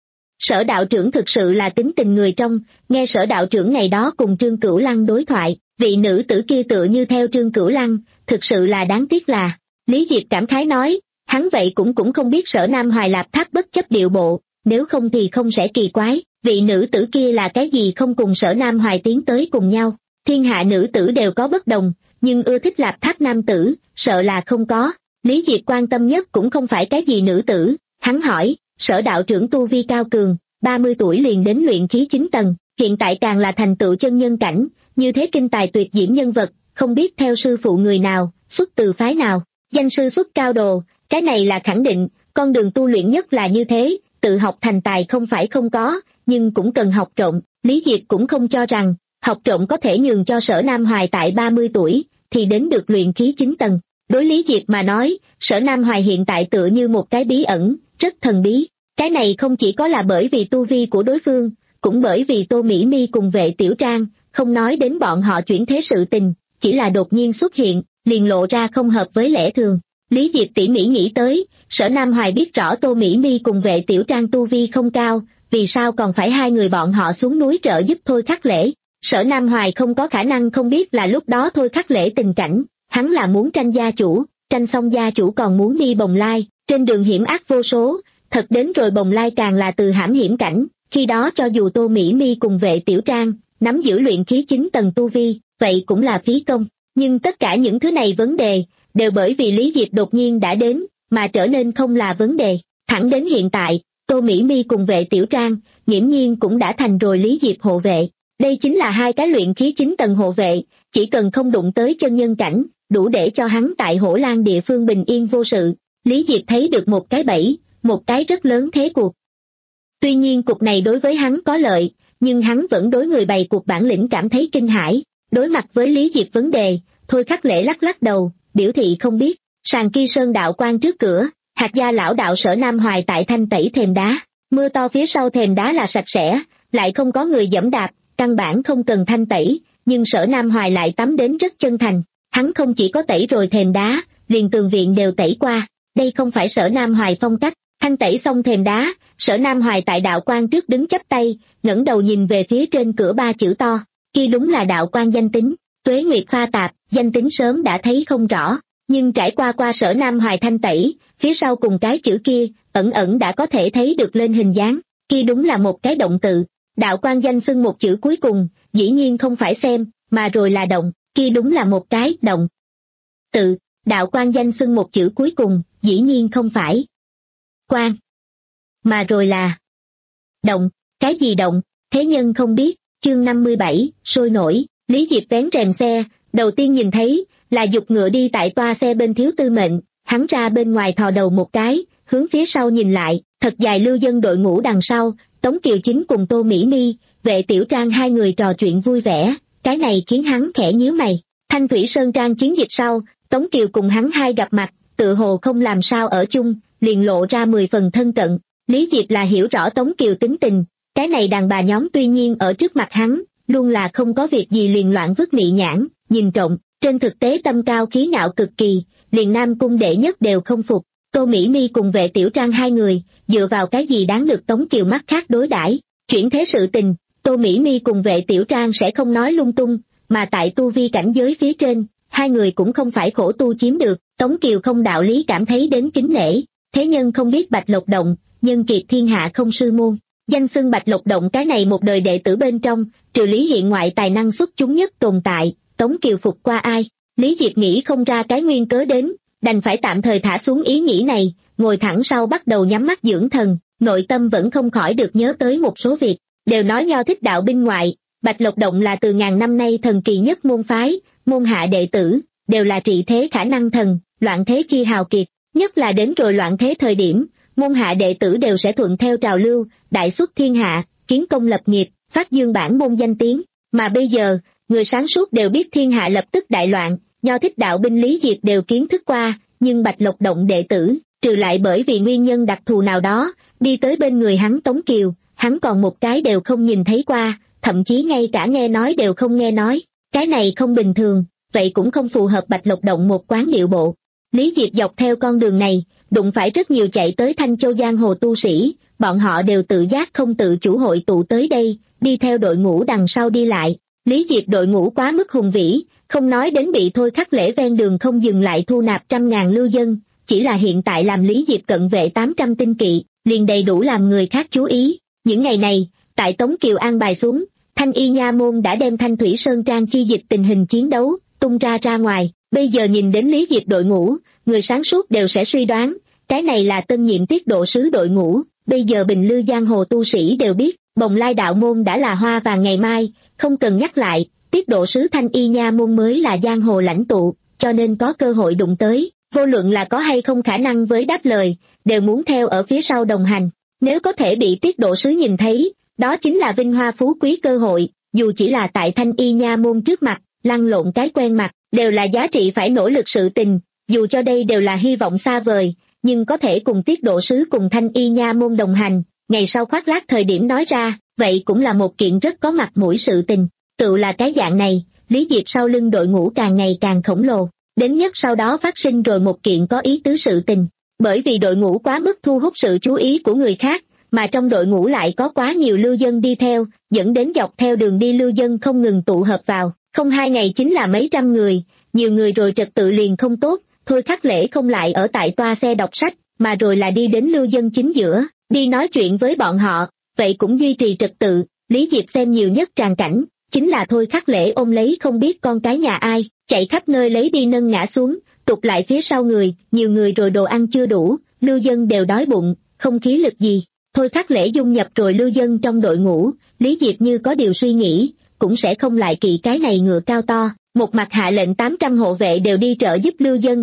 Sở đạo trưởng thực sự là tính tình người trong, nghe Sở đạo trưởng ngày đó cùng Trương Cửu Lăng đối thoại, vị nữ tử kia tựa như theo Trương Cửu Lăng, thực sự là đáng tiếc là. Lý Diệp cảm khái nói, hắn vậy cũng cũng không biết Sở Nam Hoài Lạp Tháp bất chấp điệu bộ, nếu không thì không sẽ kỳ quái, vị nữ tử kia là cái gì không cùng Sở Nam Hoài tiến tới cùng nhau. Thiên hạ nữ tử đều có bất đồng, nhưng ưa thích Lạp Tháp nam tử, sợ là không có. Lý Diệp quan tâm nhất cũng không phải cái gì nữ tử, hắn hỏi, Sở đạo trưởng tu vi cao cường, ba mươi tuổi liền đến luyện khí chín tầng, hiện tại càng là thành tựu chân nhân cảnh, như thế kinh tài tuyệt diễm nhân vật, không biết theo sư phụ người nào, xuất từ phái nào, danh sư xuất cao đồ, cái này là khẳng định, con đường tu luyện nhất là như thế, tự học thành tài không phải không có, nhưng cũng cần học trộm. Lý Diệp cũng không cho rằng, học trộm có thể nhường cho Sở Nam Hoài tại ba mươi tuổi, thì đến được luyện khí chín tầng. Đối Lý Diệp mà nói, Sở Nam Hoài hiện tại tựa như một cái bí ẩn, rất thần bí. Cái này không chỉ có là bởi vì tu vi của đối phương, cũng bởi vì Tô Mỹ Mi cùng Vệ Tiểu Trang, không nói đến bọn họ chuyển thế sự tình, chỉ là đột nhiên xuất hiện, liền lộ ra không hợp với lẽ thường. Lý Diệp tỉ mỉ nghĩ tới, Sở Nam Hoài biết rõ Tô Mỹ Mi cùng Vệ Tiểu Trang tu vi không cao, vì sao còn phải hai người bọn họ xuống núi trợ giúp Thôi Khắc Lễ. Sở Nam Hoài không có khả năng không biết là lúc đó Thôi Khắc Lễ tình cảnh, hắn là muốn tranh gia chủ, tranh xong gia chủ còn muốn đi Bồng Lai, trên đường hiểm ác vô số, thật đến rồi Bồng Lai càng là từ hãm hiểm cảnh, khi đó cho dù Tô Mỹ Mi cùng Vệ Tiểu Trang, nắm giữ luyện khí chín tầng tu vi, vậy cũng là phí công, nhưng tất cả những thứ này vấn đề, đều bởi vì Lý Diệp đột nhiên đã đến, mà trở nên không là vấn đề, thẳng đến hiện tại, Tô Mỹ Mi cùng Vệ Tiểu Trang, nghiễm nhiên cũng đã thành rồi Lý Diệp hộ vệ. Đây chính là hai cái luyện khí chín tầng hộ vệ, chỉ cần không đụng tới chân nhân cảnh, đủ để cho hắn tại Hổ Lan địa phương bình yên vô sự. Lý Diệp thấy được một cái bẫy, một cái rất lớn thế cuộc. Tuy nhiên cuộc này đối với hắn có lợi, nhưng hắn vẫn đối người bày cuộc bản lĩnh cảm thấy kinh hãi. Đối mặt với Lý Diệp vấn đề, Thôi Khắc Lễ lắc lắc đầu, biểu thị không biết. Sàn Ki Sơn đạo quan trước cửa, Hạt gia lão đạo Sở Nam Hoài tại thanh tẩy thềm đá. Mưa to phía sau thềm đá là sạch sẽ, lại không có người dẫm đạp, căn bản không cần thanh tẩy, nhưng Sở Nam Hoài lại tắm đến rất chân thành. Hắn không chỉ có tẩy rồi thềm đá, liền tường viện đều tẩy qua. Đây không phải Sở Nam Hoài phong cách. Thanh tẩy xong thềm đá, Sở Nam Hoài tại đạo quan trước đứng chắp tay, ngẩng đầu nhìn về phía trên cửa ba chữ to. Kia đúng là đạo quan danh tính. Tuế nguyệt pha tạp, danh tính sớm đã thấy không rõ, nhưng trải qua qua Sở Nam Hoài thanh tẩy, phía sau cùng cái chữ kia, ẩn ẩn đã có thể thấy được lên hình dáng. Kia đúng là một cái động tự. Đạo quan danh xưng một chữ cuối cùng, dĩ nhiên không phải xem, mà rồi là động. Kia đúng là một cái động tự. Đạo quan danh xưng một chữ cuối cùng, dĩ nhiên không phải quan, mà rồi là động. Cái gì động, thế nhân không biết. Chương năm mươi bảy, sôi nổi. Lý Diệp vén rèm xe, đầu tiên nhìn thấy là giục ngựa đi tại toa xe bên thiếu tư mệnh. Hắn ra bên ngoài thò đầu một cái, hướng phía sau nhìn lại, thật dài lưu dân đội ngũ đằng sau, Tống Kiều Chính cùng Tô Mỹ Mi, Vệ Tiểu Trang hai người trò chuyện vui vẻ, cái này khiến hắn khẽ nhíu mày. Thanh Thủy Sơn Trang chiến dịch sau, Tống Kiều cùng hắn hai gặp mặt, tự hồ không làm sao ở chung, liền lộ ra mười phần thân cận. Lý Diệp là hiểu rõ Tống Kiều tính tình, cái này đàn bà nhóm tuy nhiên ở trước mặt hắn, luôn là không có việc gì liền loạn vứt mị nhãn, nhìn trộm, trên thực tế tâm cao khí ngạo cực kỳ, liền Nam Cung đệ nhất đều không phục. Tô Mỹ Mi cùng Vệ Tiểu Trang hai người, dựa vào cái gì đáng được Tống Kiều mắt khác đối đãi. Chuyển thế sự tình, Tô Mỹ Mi cùng Vệ Tiểu Trang sẽ không nói lung tung, mà tại tu vi cảnh giới phía trên, hai người cũng không phải khổ tu chiếm được, Tống Kiều không đạo lý cảm thấy đến kính nể. Thế nhân không biết Bạch Lộc Động, nhân kiệt thiên hạ không sư môn. Danh xưng Bạch Lộc Động cái này một đời đệ tử bên trong, trừ Lý Hiện ngoại tài năng xuất chúng nhất tồn tại, Tống Kiều phục qua ai? Lý Diệp nghĩ không ra cái nguyên cớ đến, đành phải tạm thời thả xuống ý nghĩ này, ngồi thẳng sau bắt đầu nhắm mắt dưỡng thần, nội tâm vẫn không khỏi được nhớ tới một số việc. Đều nói Nho thích đạo binh ngoại, Bạch Lộc Động là từ ngàn năm nay thần kỳ nhất môn phái, môn hạ đệ tử, đều là trị thế khả năng thần, loạn thế chi hào kiệt, nhất là đến rồi loạn thế thời điểm, môn hạ đệ tử đều sẽ thuận theo trào lưu, đại xuất thiên hạ, kiến công lập nghiệp, phát dương bản môn danh tiếng. Mà bây giờ, người sáng suốt đều biết thiên hạ lập tức đại loạn, Nho thích đạo binh Lý Diệp đều kiến thức qua, nhưng Bạch Lộc Động đệ tử, trừ lại bởi vì nguyên nhân đặc thù nào đó, đi tới bên người hắn Tống Kiều, hắn còn một cái đều không nhìn thấy qua, thậm chí ngay cả nghe nói đều không nghe nói. Cái này không bình thường, vậy cũng không phù hợp Bạch Lộc Động một quán điệu bộ. Lý Diệp dọc theo con đường này, đụng phải rất nhiều chạy tới Thanh Châu giang hồ tu sĩ, bọn họ đều tự giác không tự chủ hội tụ tới đây, đi theo đội ngũ đằng sau đi lại. Lý Diệp đội ngũ quá mức hùng vĩ, không nói đến bị Thôi Khắc Lễ ven đường không dừng lại thu nạp trăm ngàn lưu dân, chỉ là hiện tại làm Lý Diệp cận vệ tám trăm tinh kỵ, liền đầy đủ làm người khác chú ý. Những ngày này, tại Tống Kiều an bài xuống, Thanh Y Nha Môn đã đem Thanh Thủy Sơn Trang chi dịch tình hình chiến đấu, tung ra ra ngoài. Bây giờ nhìn đến Lý Diệp đội ngũ, người sáng suốt đều sẽ suy đoán, cái này là tân nhiệm tiết độ sứ đội ngũ. Bây giờ bình lư giang hồ tu sĩ đều biết, Bồng Lai đạo môn đã là hoa vàng ngày mai, không cần nhắc lại, tiết độ sứ Thanh Y Nha Môn mới là giang hồ lãnh tụ, cho nên có cơ hội đụng tới, vô luận là có hay không khả năng với đáp lời, đều muốn theo ở phía sau đồng hành. Nếu có thể bị tiết độ sứ nhìn thấy, đó chính là vinh hoa phú quý cơ hội, dù chỉ là tại Thanh Y Nha Môn trước mặt, lăn lộn cái quen mặt, đều là giá trị phải nỗ lực sự tình, dù cho đây đều là hy vọng xa vời, nhưng có thể cùng tiết độ sứ cùng Thanh Y Nha Môn đồng hành, ngày sau khoác lác thời điểm nói ra, vậy cũng là một kiện rất có mặt mũi sự tình. Tự là cái dạng này, Lý Diệp sau lưng đội ngũ càng ngày càng khổng lồ, đến nhất sau đó phát sinh rồi một kiện có ý tứ sự tình. Bởi vì đội ngũ quá mức thu hút sự chú ý của người khác, mà trong đội ngũ lại có quá nhiều lưu dân đi theo, dẫn đến dọc theo đường đi lưu dân không ngừng tụ hợp vào, không hai ngày chính là mấy trăm người, nhiều người rồi trật tự liền không tốt. Thôi Khắc Lễ không lại ở tại toa xe đọc sách, mà rồi là đi đến lưu dân chính giữa, đi nói chuyện với bọn họ, vậy cũng duy trì trật tự. Lý Diệp xem nhiều nhất tràng cảnh, chính là Thôi Khắc Lễ ôm lấy không biết con cái nhà ai, chạy khắp nơi lấy đi nâng ngã xuống, tụt lại phía sau người, nhiều người rồi đồ ăn chưa đủ, lưu dân đều đói bụng, không khí lực gì. Thôi Khắc Lễ dung nhập rồi lưu dân trong đội ngũ, Lý Diệp như có điều suy nghĩ, cũng sẽ không lại kỵ cái này ngựa cao to, một mặt hạ lệnh tám trăm hộ vệ đều đi trợ giúp lưu dân.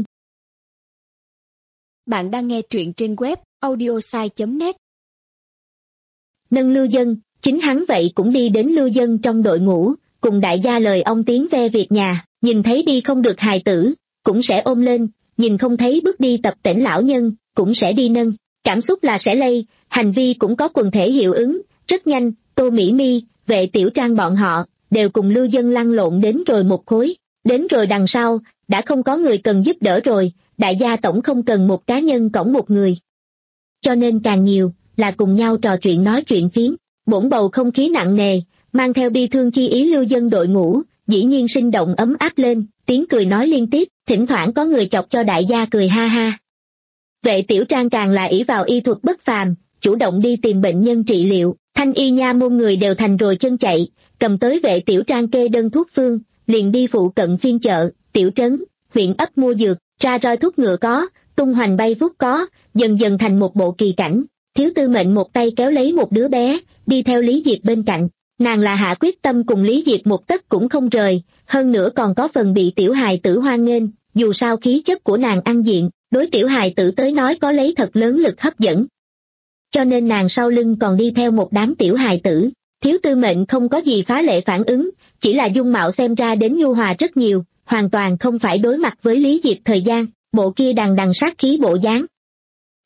Bạn đang nghe truyện trên web audiosai chấm net. Nâng lưu dân, chính hắn vậy cũng đi đến lưu dân trong đội ngũ, cùng đại gia lời ông tiếng ve việc nhà, nhìn thấy đi không được hài tử, cũng sẽ ôm lên, nhìn không thấy bước đi tập tễnh lão nhân, cũng sẽ đi nâng. Cảm xúc là sẽ lây, hành vi cũng có quần thể hiệu ứng, rất nhanh, Tô Mỹ Mi, Vệ Tiểu Trang bọn họ, đều cùng lưu dân lăn lộn đến rồi một khối, đến rồi đằng sau, đã không có người cần giúp đỡ rồi, đại gia tổng không cần một cá nhân cõng một người. Cho nên càng nhiều, là cùng nhau trò chuyện nói chuyện phiếm, bỗng bầu không khí nặng nề, mang theo bi thương chi ý lưu dân đội ngũ, dĩ nhiên sinh động ấm áp lên, tiếng cười nói liên tiếp, thỉnh thoảng có người chọc cho đại gia cười ha ha. Vệ Tiểu Trang càng là ỷ vào y thuật bất phàm, chủ động đi tìm bệnh nhân trị liệu, Thanh Y Nha Môn người đều thành rồi chân chạy, cầm tới Vệ Tiểu Trang kê đơn thuốc phương, liền đi phụ cận phiên chợ, tiểu trấn, huyện ấp mua dược, ra roi thuốc ngựa có, tung hoành bay vút có, dần dần thành một bộ kỳ cảnh. Thiếu tư mệnh một tay kéo lấy một đứa bé, đi theo Lý Diệp bên cạnh, nàng là hạ quyết tâm cùng Lý Diệp một tấc cũng không rời, hơn nữa còn có phần bị tiểu hài tử hoan nghênh, dù sao khí chất của nàng ăn diện, đối tiểu hài tử tới nói có lấy thật lớn lực hấp dẫn. Cho nên nàng sau lưng còn đi theo một đám tiểu hài tử, thiếu tư mệnh không có gì phá lệ phản ứng, chỉ là dung mạo xem ra đến nhu hòa rất nhiều, hoàn toàn không phải đối mặt với Lý Diệp thời gian, bộ kia đằng đằng sát khí bộ dáng.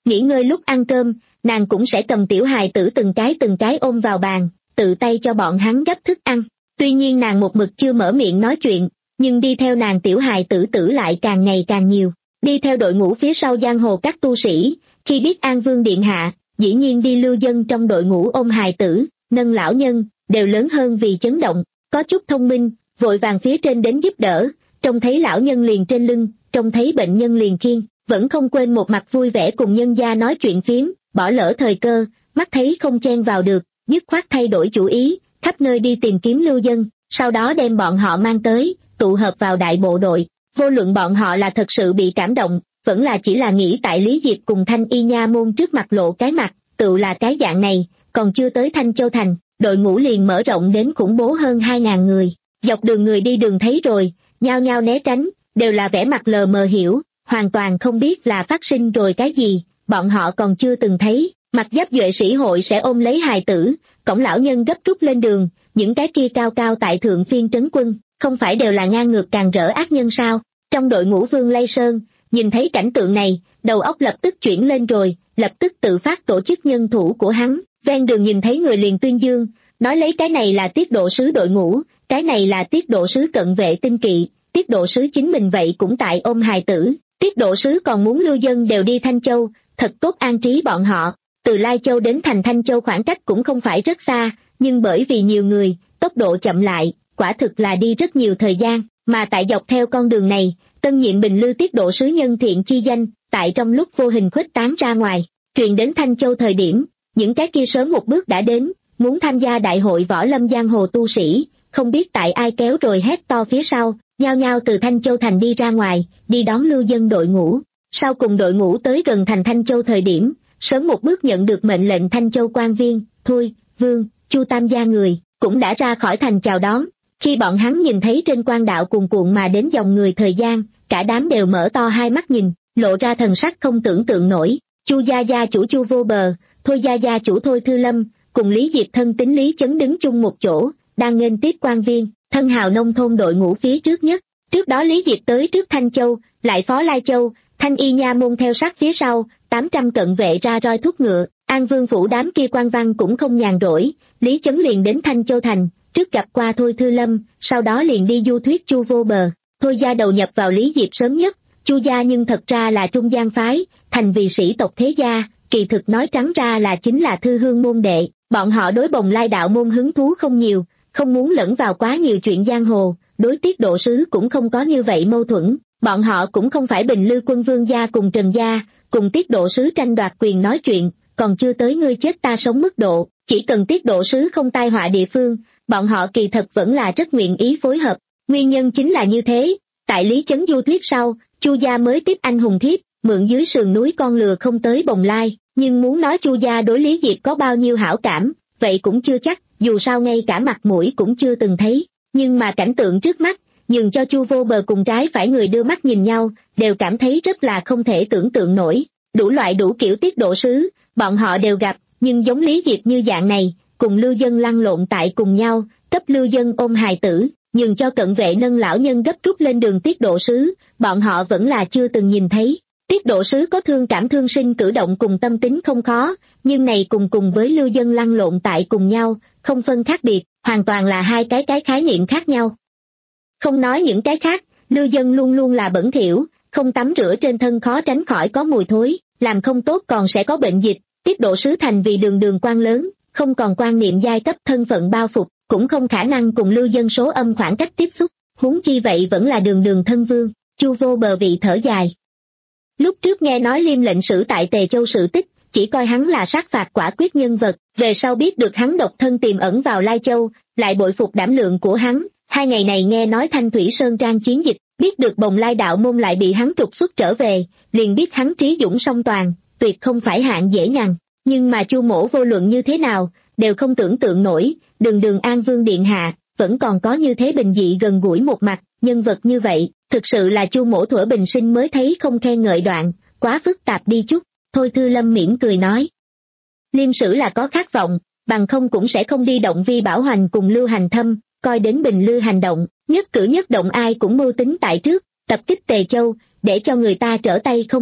Nghỉ ngơi lúc ăn cơm, nàng cũng sẽ cầm tiểu hài tử từng cái từng cái ôm vào bàn, tự tay cho bọn hắn gấp thức ăn. Tuy nhiên nàng một mực chưa mở miệng nói chuyện, nhưng đi theo nàng tiểu hài tử tử lại càng ngày càng nhiều. Đi theo đội ngũ phía sau giang hồ các tu sĩ, khi biết An Vương điện hạ, dĩ nhiên đi lưu dân trong đội ngũ ôm hài tử, nâng lão nhân, đều lớn hơn vì chấn động, có chút thông minh, vội vàng phía trên đến giúp đỡ, trông thấy lão nhân liền trên lưng, trông thấy bệnh nhân liền khiêng, vẫn không quên một mặt vui vẻ cùng nhân gia nói chuyện phiếm, bỏ lỡ thời cơ, mắt thấy không chen vào được, dứt khoát thay đổi chủ ý, khắp nơi đi tìm kiếm lưu dân, sau đó đem bọn họ mang tới, tụ hợp vào đại bộ đội. Vô luận bọn họ là thật sự bị cảm động, vẫn là chỉ là nghĩ tại Lý Diệp cùng Thanh Y nha môn trước mặt lộ cái mặt, tự là cái dạng này, còn chưa tới Thanh Châu Thành, đội ngũ liền mở rộng đến khủng bố hơn hai ngàn người. Dọc đường người đi đường thấy rồi, nhao nhao né tránh, đều là vẻ mặt lờ mờ hiểu, hoàn toàn không biết là phát sinh rồi cái gì, bọn họ còn chưa từng thấy, mặc giáp duệ sĩ hội sẽ ôm lấy hài tử, cổng lão nhân gấp rút lên đường, những cái kia cao cao tại thượng phiên trấn quân, không phải đều là ngang ngược càng rỡ ác nhân sao? Trong đội ngũ Vương Lây Sơn, nhìn thấy cảnh tượng này, đầu óc lập tức chuyển lên rồi, lập tức tự phát tổ chức nhân thủ của hắn, ven đường nhìn thấy người liền tuyên dương, nói lấy cái này là tiết độ sứ đội ngũ, cái này là tiết độ sứ cận vệ tinh kỵ, tiết độ sứ chính mình vậy cũng tại ôm hài tử, tiết độ sứ còn muốn lưu dân đều đi Thanh Châu, thật tốt an trí bọn họ. Từ Lai Châu đến thành Thanh Châu khoảng cách cũng không phải rất xa, nhưng bởi vì nhiều người, tốc độ chậm lại, quả thực là đi rất nhiều thời gian, mà tại dọc theo con đường này, tân nhiệm Bình Lư tiết độ sứ nhân thiện chi danh, tại trong lúc vô hình khuếch tán ra ngoài, truyền đến Thanh Châu thời điểm, những cái kia sớm một bước đã đến, muốn tham gia đại hội võ lâm giang hồ tu sĩ, không biết tại ai kéo rồi hét to phía sau, nhao nhao từ Thanh Châu thành đi ra ngoài, đi đón lưu dân đội ngũ. Sau cùng đội ngũ tới gần thành Thanh Châu thời điểm, sớm một bước nhận được mệnh lệnh Thanh Châu quan viên, Thôi, Vương, Chu Tam gia người, cũng đã ra khỏi thành chào đón. Khi bọn hắn nhìn thấy trên quan đạo cuồn cuộn mà đến dòng người thời gian, cả đám đều mở to hai mắt nhìn, lộ ra thần sắc không tưởng tượng nổi. Chu gia gia chủ Chu Vô Bờ, Thôi gia gia chủ Thôi Thư Lâm, cùng Lý Diệp thân tín Lý Chấn đứng chung một chỗ, đang nghênh tiếp quan viên, thân hào nông thôn đội ngũ phía trước nhất. Trước đó Lý Diệp tới trước Thanh Châu, lại phó Lai Châu, Thanh Y nha môn theo sát phía sau, tám trăm cận vệ ra roi thúc ngựa, An Vương phủ đám kia quan văn cũng không nhàn rỗi, Lý Chấn liền đến Thanh Châu thành, trước gặp qua Thôi Thư Lâm, sau đó liền đi du thuyết Chu Vô Bờ. Thôi gia đầu nhập vào Lý Diệp sớm nhất, Chu gia nhưng thật ra là trung gian phái, thành vì sĩ tộc thế gia, kỳ thực nói trắng ra là chính là thư hương môn đệ, bọn họ đối Bồng Lai đạo môn hứng thú không nhiều, không muốn lẫn vào quá nhiều chuyện giang hồ, đối tiết độ sứ cũng không có như vậy mâu thuẫn, bọn họ cũng không phải Bình Lư quân vương gia cùng Trần gia, cùng tiết độ sứ tranh đoạt quyền nói chuyện, còn chưa tới ngươi chết ta sống mức độ, chỉ cần tiết độ sứ không tai họa địa phương, bọn họ kỳ thật vẫn là rất nguyện ý phối hợp. Nguyên nhân chính là như thế, tại Lý Chấn du thuyết sau, Chu gia mới tiếp anh hùng thiếp, mượn dưới sườn núi con lừa không tới Bồng Lai, nhưng muốn nói Chu gia đối Lý Diệp có bao nhiêu hảo cảm, vậy cũng chưa chắc, dù sao ngay cả mặt mũi cũng chưa từng thấy, nhưng mà cảnh tượng trước mắt, nhường cho Chu Vô Bờ cùng trái phải người đưa mắt nhìn nhau, đều cảm thấy rất là không thể tưởng tượng nổi, đủ loại đủ kiểu tiết độ sứ, bọn họ đều gặp, nhưng giống Lý Diệp như dạng này, cùng lưu dân lăn lộn tại cùng nhau, cấp lưu dân ôm hài tử, nhường cho cận vệ nâng lão nhân gấp rút lên đường tiết độ sứ, bọn họ vẫn là chưa từng nhìn thấy. Tiết độ sứ có thương cảm thương sinh cử động cùng tâm tính không khó, nhưng này cùng cùng với lưu dân lăn lộn tại cùng nhau, không phân khác biệt, hoàn toàn là hai cái cái khái niệm khác nhau. Không nói những cái khác, lưu dân luôn luôn là bẩn thỉu, không tắm rửa trên thân khó tránh khỏi có mùi thối, làm không tốt còn sẽ có bệnh dịch. Tiết độ sứ thành vì đường đường quan lớn, không còn quan niệm giai cấp thân phận bao phục, cũng không khả năng cùng lưu dân số âm khoảng cách tiếp xúc, huống chi vậy vẫn là đường đường thân vương. Chu Vô Bờ vị thở dài. Lúc trước nghe nói Liêm lệnh sử tại Tề Châu sự tích, chỉ coi hắn là sát phạt quả quyết nhân vật, về sau biết được hắn độc thân tiềm ẩn vào Lai Châu, lại bội phục đảm lượng của hắn. Hai ngày này nghe nói Thanh Thủy Sơn Trang chiến dịch, biết được Bồng Lai đạo môn lại bị hắn trục xuất trở về, liền biết hắn trí dũng song toàn, tuyệt không phải hạng dễ nhằn. Nhưng mà Chu mỗ vô luận như thế nào, đều không tưởng tượng nổi, đường đường An Vương điện hạ, vẫn còn có như thế bình dị gần gũi một mặt, nhân vật như vậy, thực sự là Chu mỗ thuở bình sinh mới thấy không khen ngợi đoạn, quá phức tạp đi chút. Thôi Thư Lâm mỉm cười nói. Liêm sử là có khát vọng, bằng không cũng sẽ không đi động Vi Bảo Hoành cùng Lưu Hành Thâm, coi đến Bình Lư hành động, nhất cử nhất động ai cũng mưu tính tại trước, tập kích Tề Châu, để cho người ta trở tay không kịp,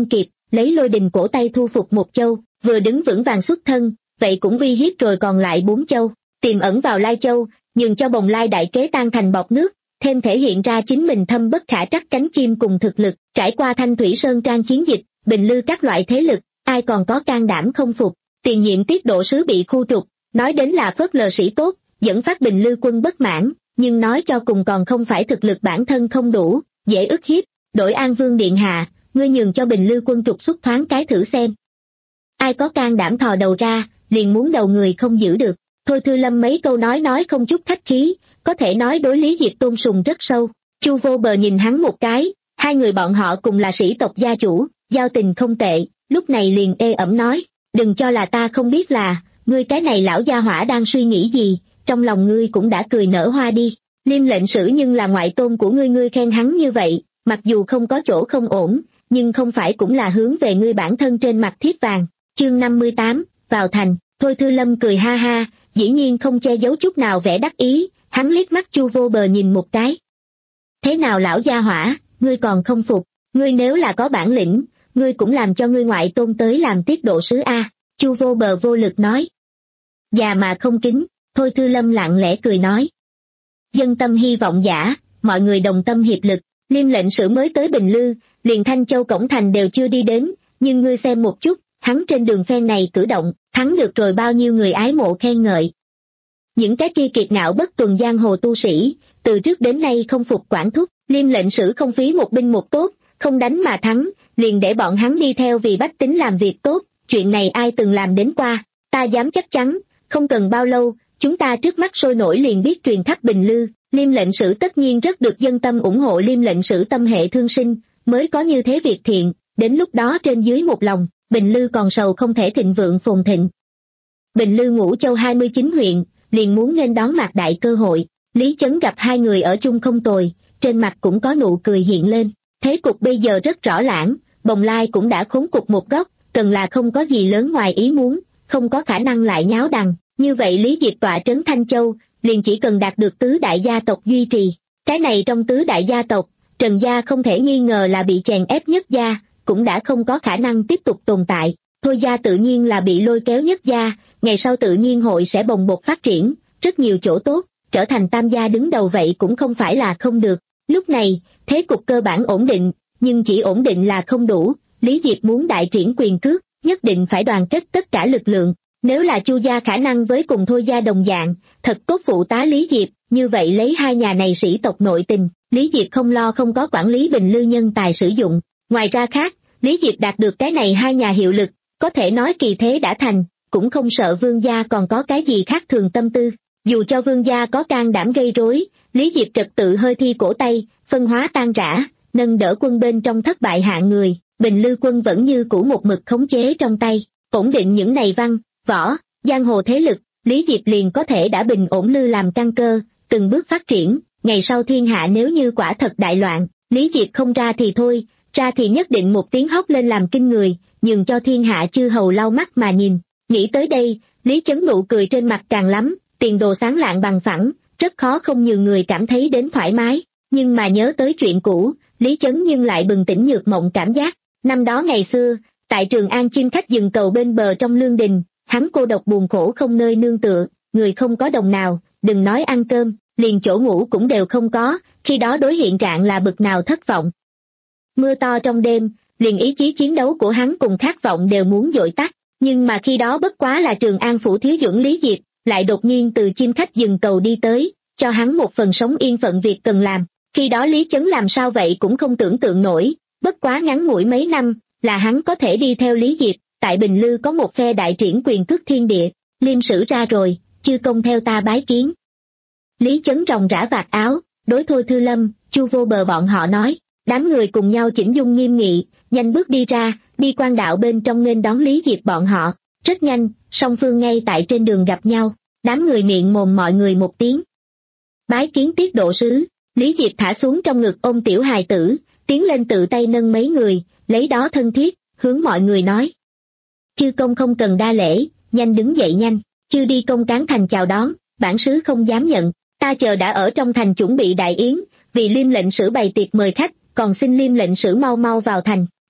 lấy lôi đình cổ tay thu phục một châu, vừa đứng vững vàng xuất thân, vậy cũng uy hiếp rồi còn lại bốn châu, tiềm ẩn vào Lai Châu, nhường cho bồng lai đại kế tan thành bọt nước, thêm thể hiện ra chính mình thâm bất khả trắc cánh chim cùng thực lực. Trải qua Thanh Thủy Sơn Trang chiến dịch, Bình Lư các loại thế lực, ai còn có can đảm không phục. Tiền nhiệm tiết độ sứ bị khu trục, nói đến là phớt lờ sĩ tốt, dẫn phát Bình Lư quân bất mãn, nhưng nói cho cùng còn không phải thực lực bản thân không đủ, dễ ức hiếp. Đổi An Vương điện hạ, ngươi nhường cho Bình Lư quân trục xuất thoáng cái thử xem. Ai có can đảm thò đầu ra, liền muốn đầu người không giữ được. Thôi Thư Lâm mấy câu nói nói không chút khách khí, có thể nói đối Lý Diệp tôn sùng rất sâu. Chu Vô Bờ nhìn hắn một cái, hai người bọn họ cùng là sĩ tộc gia chủ, giao tình không tệ, lúc này liền ê ẩm nói, đừng cho là ta không biết là, ngươi cái này lão gia hỏa đang suy nghĩ gì, trong lòng ngươi cũng đã cười nở hoa đi. Liêm lệnh sử nhưng là ngoại tôn của ngươi, ngươi khen hắn như vậy, mặc dù không có chỗ không ổn, nhưng không phải cũng là hướng về ngươi bản thân trên mặt thiếp vàng. Chương năm mươi tám, vào thành. Thôi Thư Lâm cười ha ha, dĩ nhiên không che giấu chút nào vẻ đắc ý, hắn liếc mắt Chu Vô Bờ nhìn một cái. Thế nào lão gia hỏa, ngươi còn không phục, ngươi nếu là có bản lĩnh, ngươi cũng làm cho ngươi ngoại tôn tới làm tiết độ sứ a. Chu Vô Bờ vô lực nói. Già mà không kính. Thôi Thư Lâm lặng lẽ cười nói. Dân tâm hy vọng giả, mọi người đồng tâm hiệp lực. Liêm lệnh sử mới tới Bình Lư, liền Thanh Châu cổng thành đều chưa đi đến, nhưng ngươi xem một chút, hắn trên đường phen này cử động, thắng được rồi bao nhiêu người ái mộ khen ngợi. Những cái kia kiệt ngạo bất tuần giang hồ tu sĩ, từ trước đến nay không phục quản thúc, Liêm lệnh sử không phí một binh một tốt, không đánh mà thắng, liền để bọn hắn đi theo vì bách tính làm việc tốt, chuyện này ai từng làm đến qua, ta dám chắc chắn, không cần bao lâu, chúng ta trước mắt sôi nổi liền biết truyền khắp Bình Lư. Liêm lệnh sử tất nhiên rất được dân tâm ủng hộ. Liêm lệnh sử tâm hệ thương sinh, mới có như thế việc thiện, đến lúc đó trên dưới một lòng, Bình Lư còn sầu không thể thịnh vượng phồn thịnh. Bình Lư Ngũ Châu hai mươi chín huyện, liền muốn nghênh đón mạc đại cơ hội. Lý Chấn gặp hai người ở chung không tồi, trên mặt cũng có nụ cười hiện lên. Thế cục bây giờ rất rõ lãng, bồng lai cũng đã khốn cục một góc, cần là không có gì lớn ngoài ý muốn, không có khả năng lại nháo đằng. Như vậy Lý Diệp tọa trấn Thanh Châu, liền chỉ cần đạt được tứ đại gia tộc duy trì. Cái này trong tứ đại gia tộc, Trần gia không thể nghi ngờ là bị chèn ép nhất gia, cũng đã không có khả năng tiếp tục tồn tại. Thôi gia tự nhiên là bị lôi kéo nhất gia, ngày sau tự nhiên hội sẽ bồng bột phát triển, rất nhiều chỗ tốt, trở thành tam gia đứng đầu vậy cũng không phải là không được. Lúc này, thế cục cơ bản ổn định, nhưng chỉ ổn định là không đủ, Lý Diệp muốn đại triển quyền cước, nhất định phải đoàn kết tất cả lực lượng. Nếu là Chu gia khả năng với cùng Thôi gia đồng dạng, thật tốt phụ tá Lý Diệp, như vậy lấy hai nhà này sĩ tộc nội tình, Lý Diệp không lo không có quản lý Bình Lư nhân tài sử dụng. Ngoài ra khác, Lý Diệp đạt được cái này hai nhà hiệu lực, có thể nói kỳ thế đã thành, cũng không sợ Vương gia còn có cái gì khác thường tâm tư. Dù cho Vương gia có can đảm gây rối, Lý Diệp trật tự hơi thi cổ tay, phân hóa tan rã, nâng đỡ quân bên trong thất bại hạng người, Bình Lư quân vẫn như cũ một mực khống chế trong tay, ổn định những này văn, võ, giang hồ thế lực, Lý Diệp liền có thể đã bình ổn Lư làm căn cơ, từng bước phát triển. Ngày sau thiên hạ nếu như quả thật đại loạn, Lý Diệp không ra thì thôi, ra thì nhất định một tiếng hóc lên làm kinh người, nhường cho thiên hạ chư hầu lau mắt mà nhìn. Nghĩ tới đây, Lý Chấn nụ cười trên mặt càng lắm, tiền đồ sáng lạng bằng phẳng, rất khó không nhường người cảm thấy đến thoải mái. Nhưng mà nhớ tới chuyện cũ, Lý Chấn nhưng lại bừng tỉnh nhược mộng cảm giác. Năm đó ngày xưa, tại Trường An chim khách dừng cầu bên bờ trong lương đình, hắn cô độc buồn khổ không nơi nương tựa, người không có đồng nào, đừng nói ăn cơm, liền chỗ ngủ cũng đều không có, khi đó đối hiện trạng là bực nào thất vọng. Mưa to trong đêm, liền ý chí chiến đấu của hắn cùng khát vọng đều muốn dội tắt, nhưng mà khi đó bất quá là Trường An phủ thiếu dưỡng Lý Diệp, lại đột nhiên từ chim khách dừng cầu đi tới, cho hắn một phần sống yên phận việc cần làm. Khi đó Lý Chấn làm sao vậy cũng không tưởng tượng nổi, bất quá ngắn ngủi mấy năm, là hắn có thể đi theo Lý Diệp, tại Bình Lư có một phe đại triển quyền cước thiên địa. Liêm sử ra rồi, chư công theo ta bái kiến. Lý Chấn ròng rã vạt áo, đối Thôi Thư Lâm, Chu Vô Bờ bọn họ nói, đám người cùng nhau chỉnh dung nghiêm nghị, nhanh bước đi ra, đi quan đạo bên trong nghênh đón Lý Diệp bọn họ. Rất nhanh, song phương ngay tại trên đường gặp nhau, đám người miệng mồm mọi người một tiếng. Bái kiến tiết độ sứ. Lý Diệp thả xuống trong ngực ôm tiểu hài tử, tiến lên tự tay nâng mấy người, lấy đó thân thiết, hướng mọi người nói. Chư công không cần đa lễ, nhanh đứng dậy nhanh, chư đi công cán thành chào đón, bản sứ không dám nhận, ta chờ đã ở trong thành chuẩn bị đại yến, vì Liêm lệnh sử bày tiệc mời khách, còn xin Liêm lệnh sử mau mau vào thành.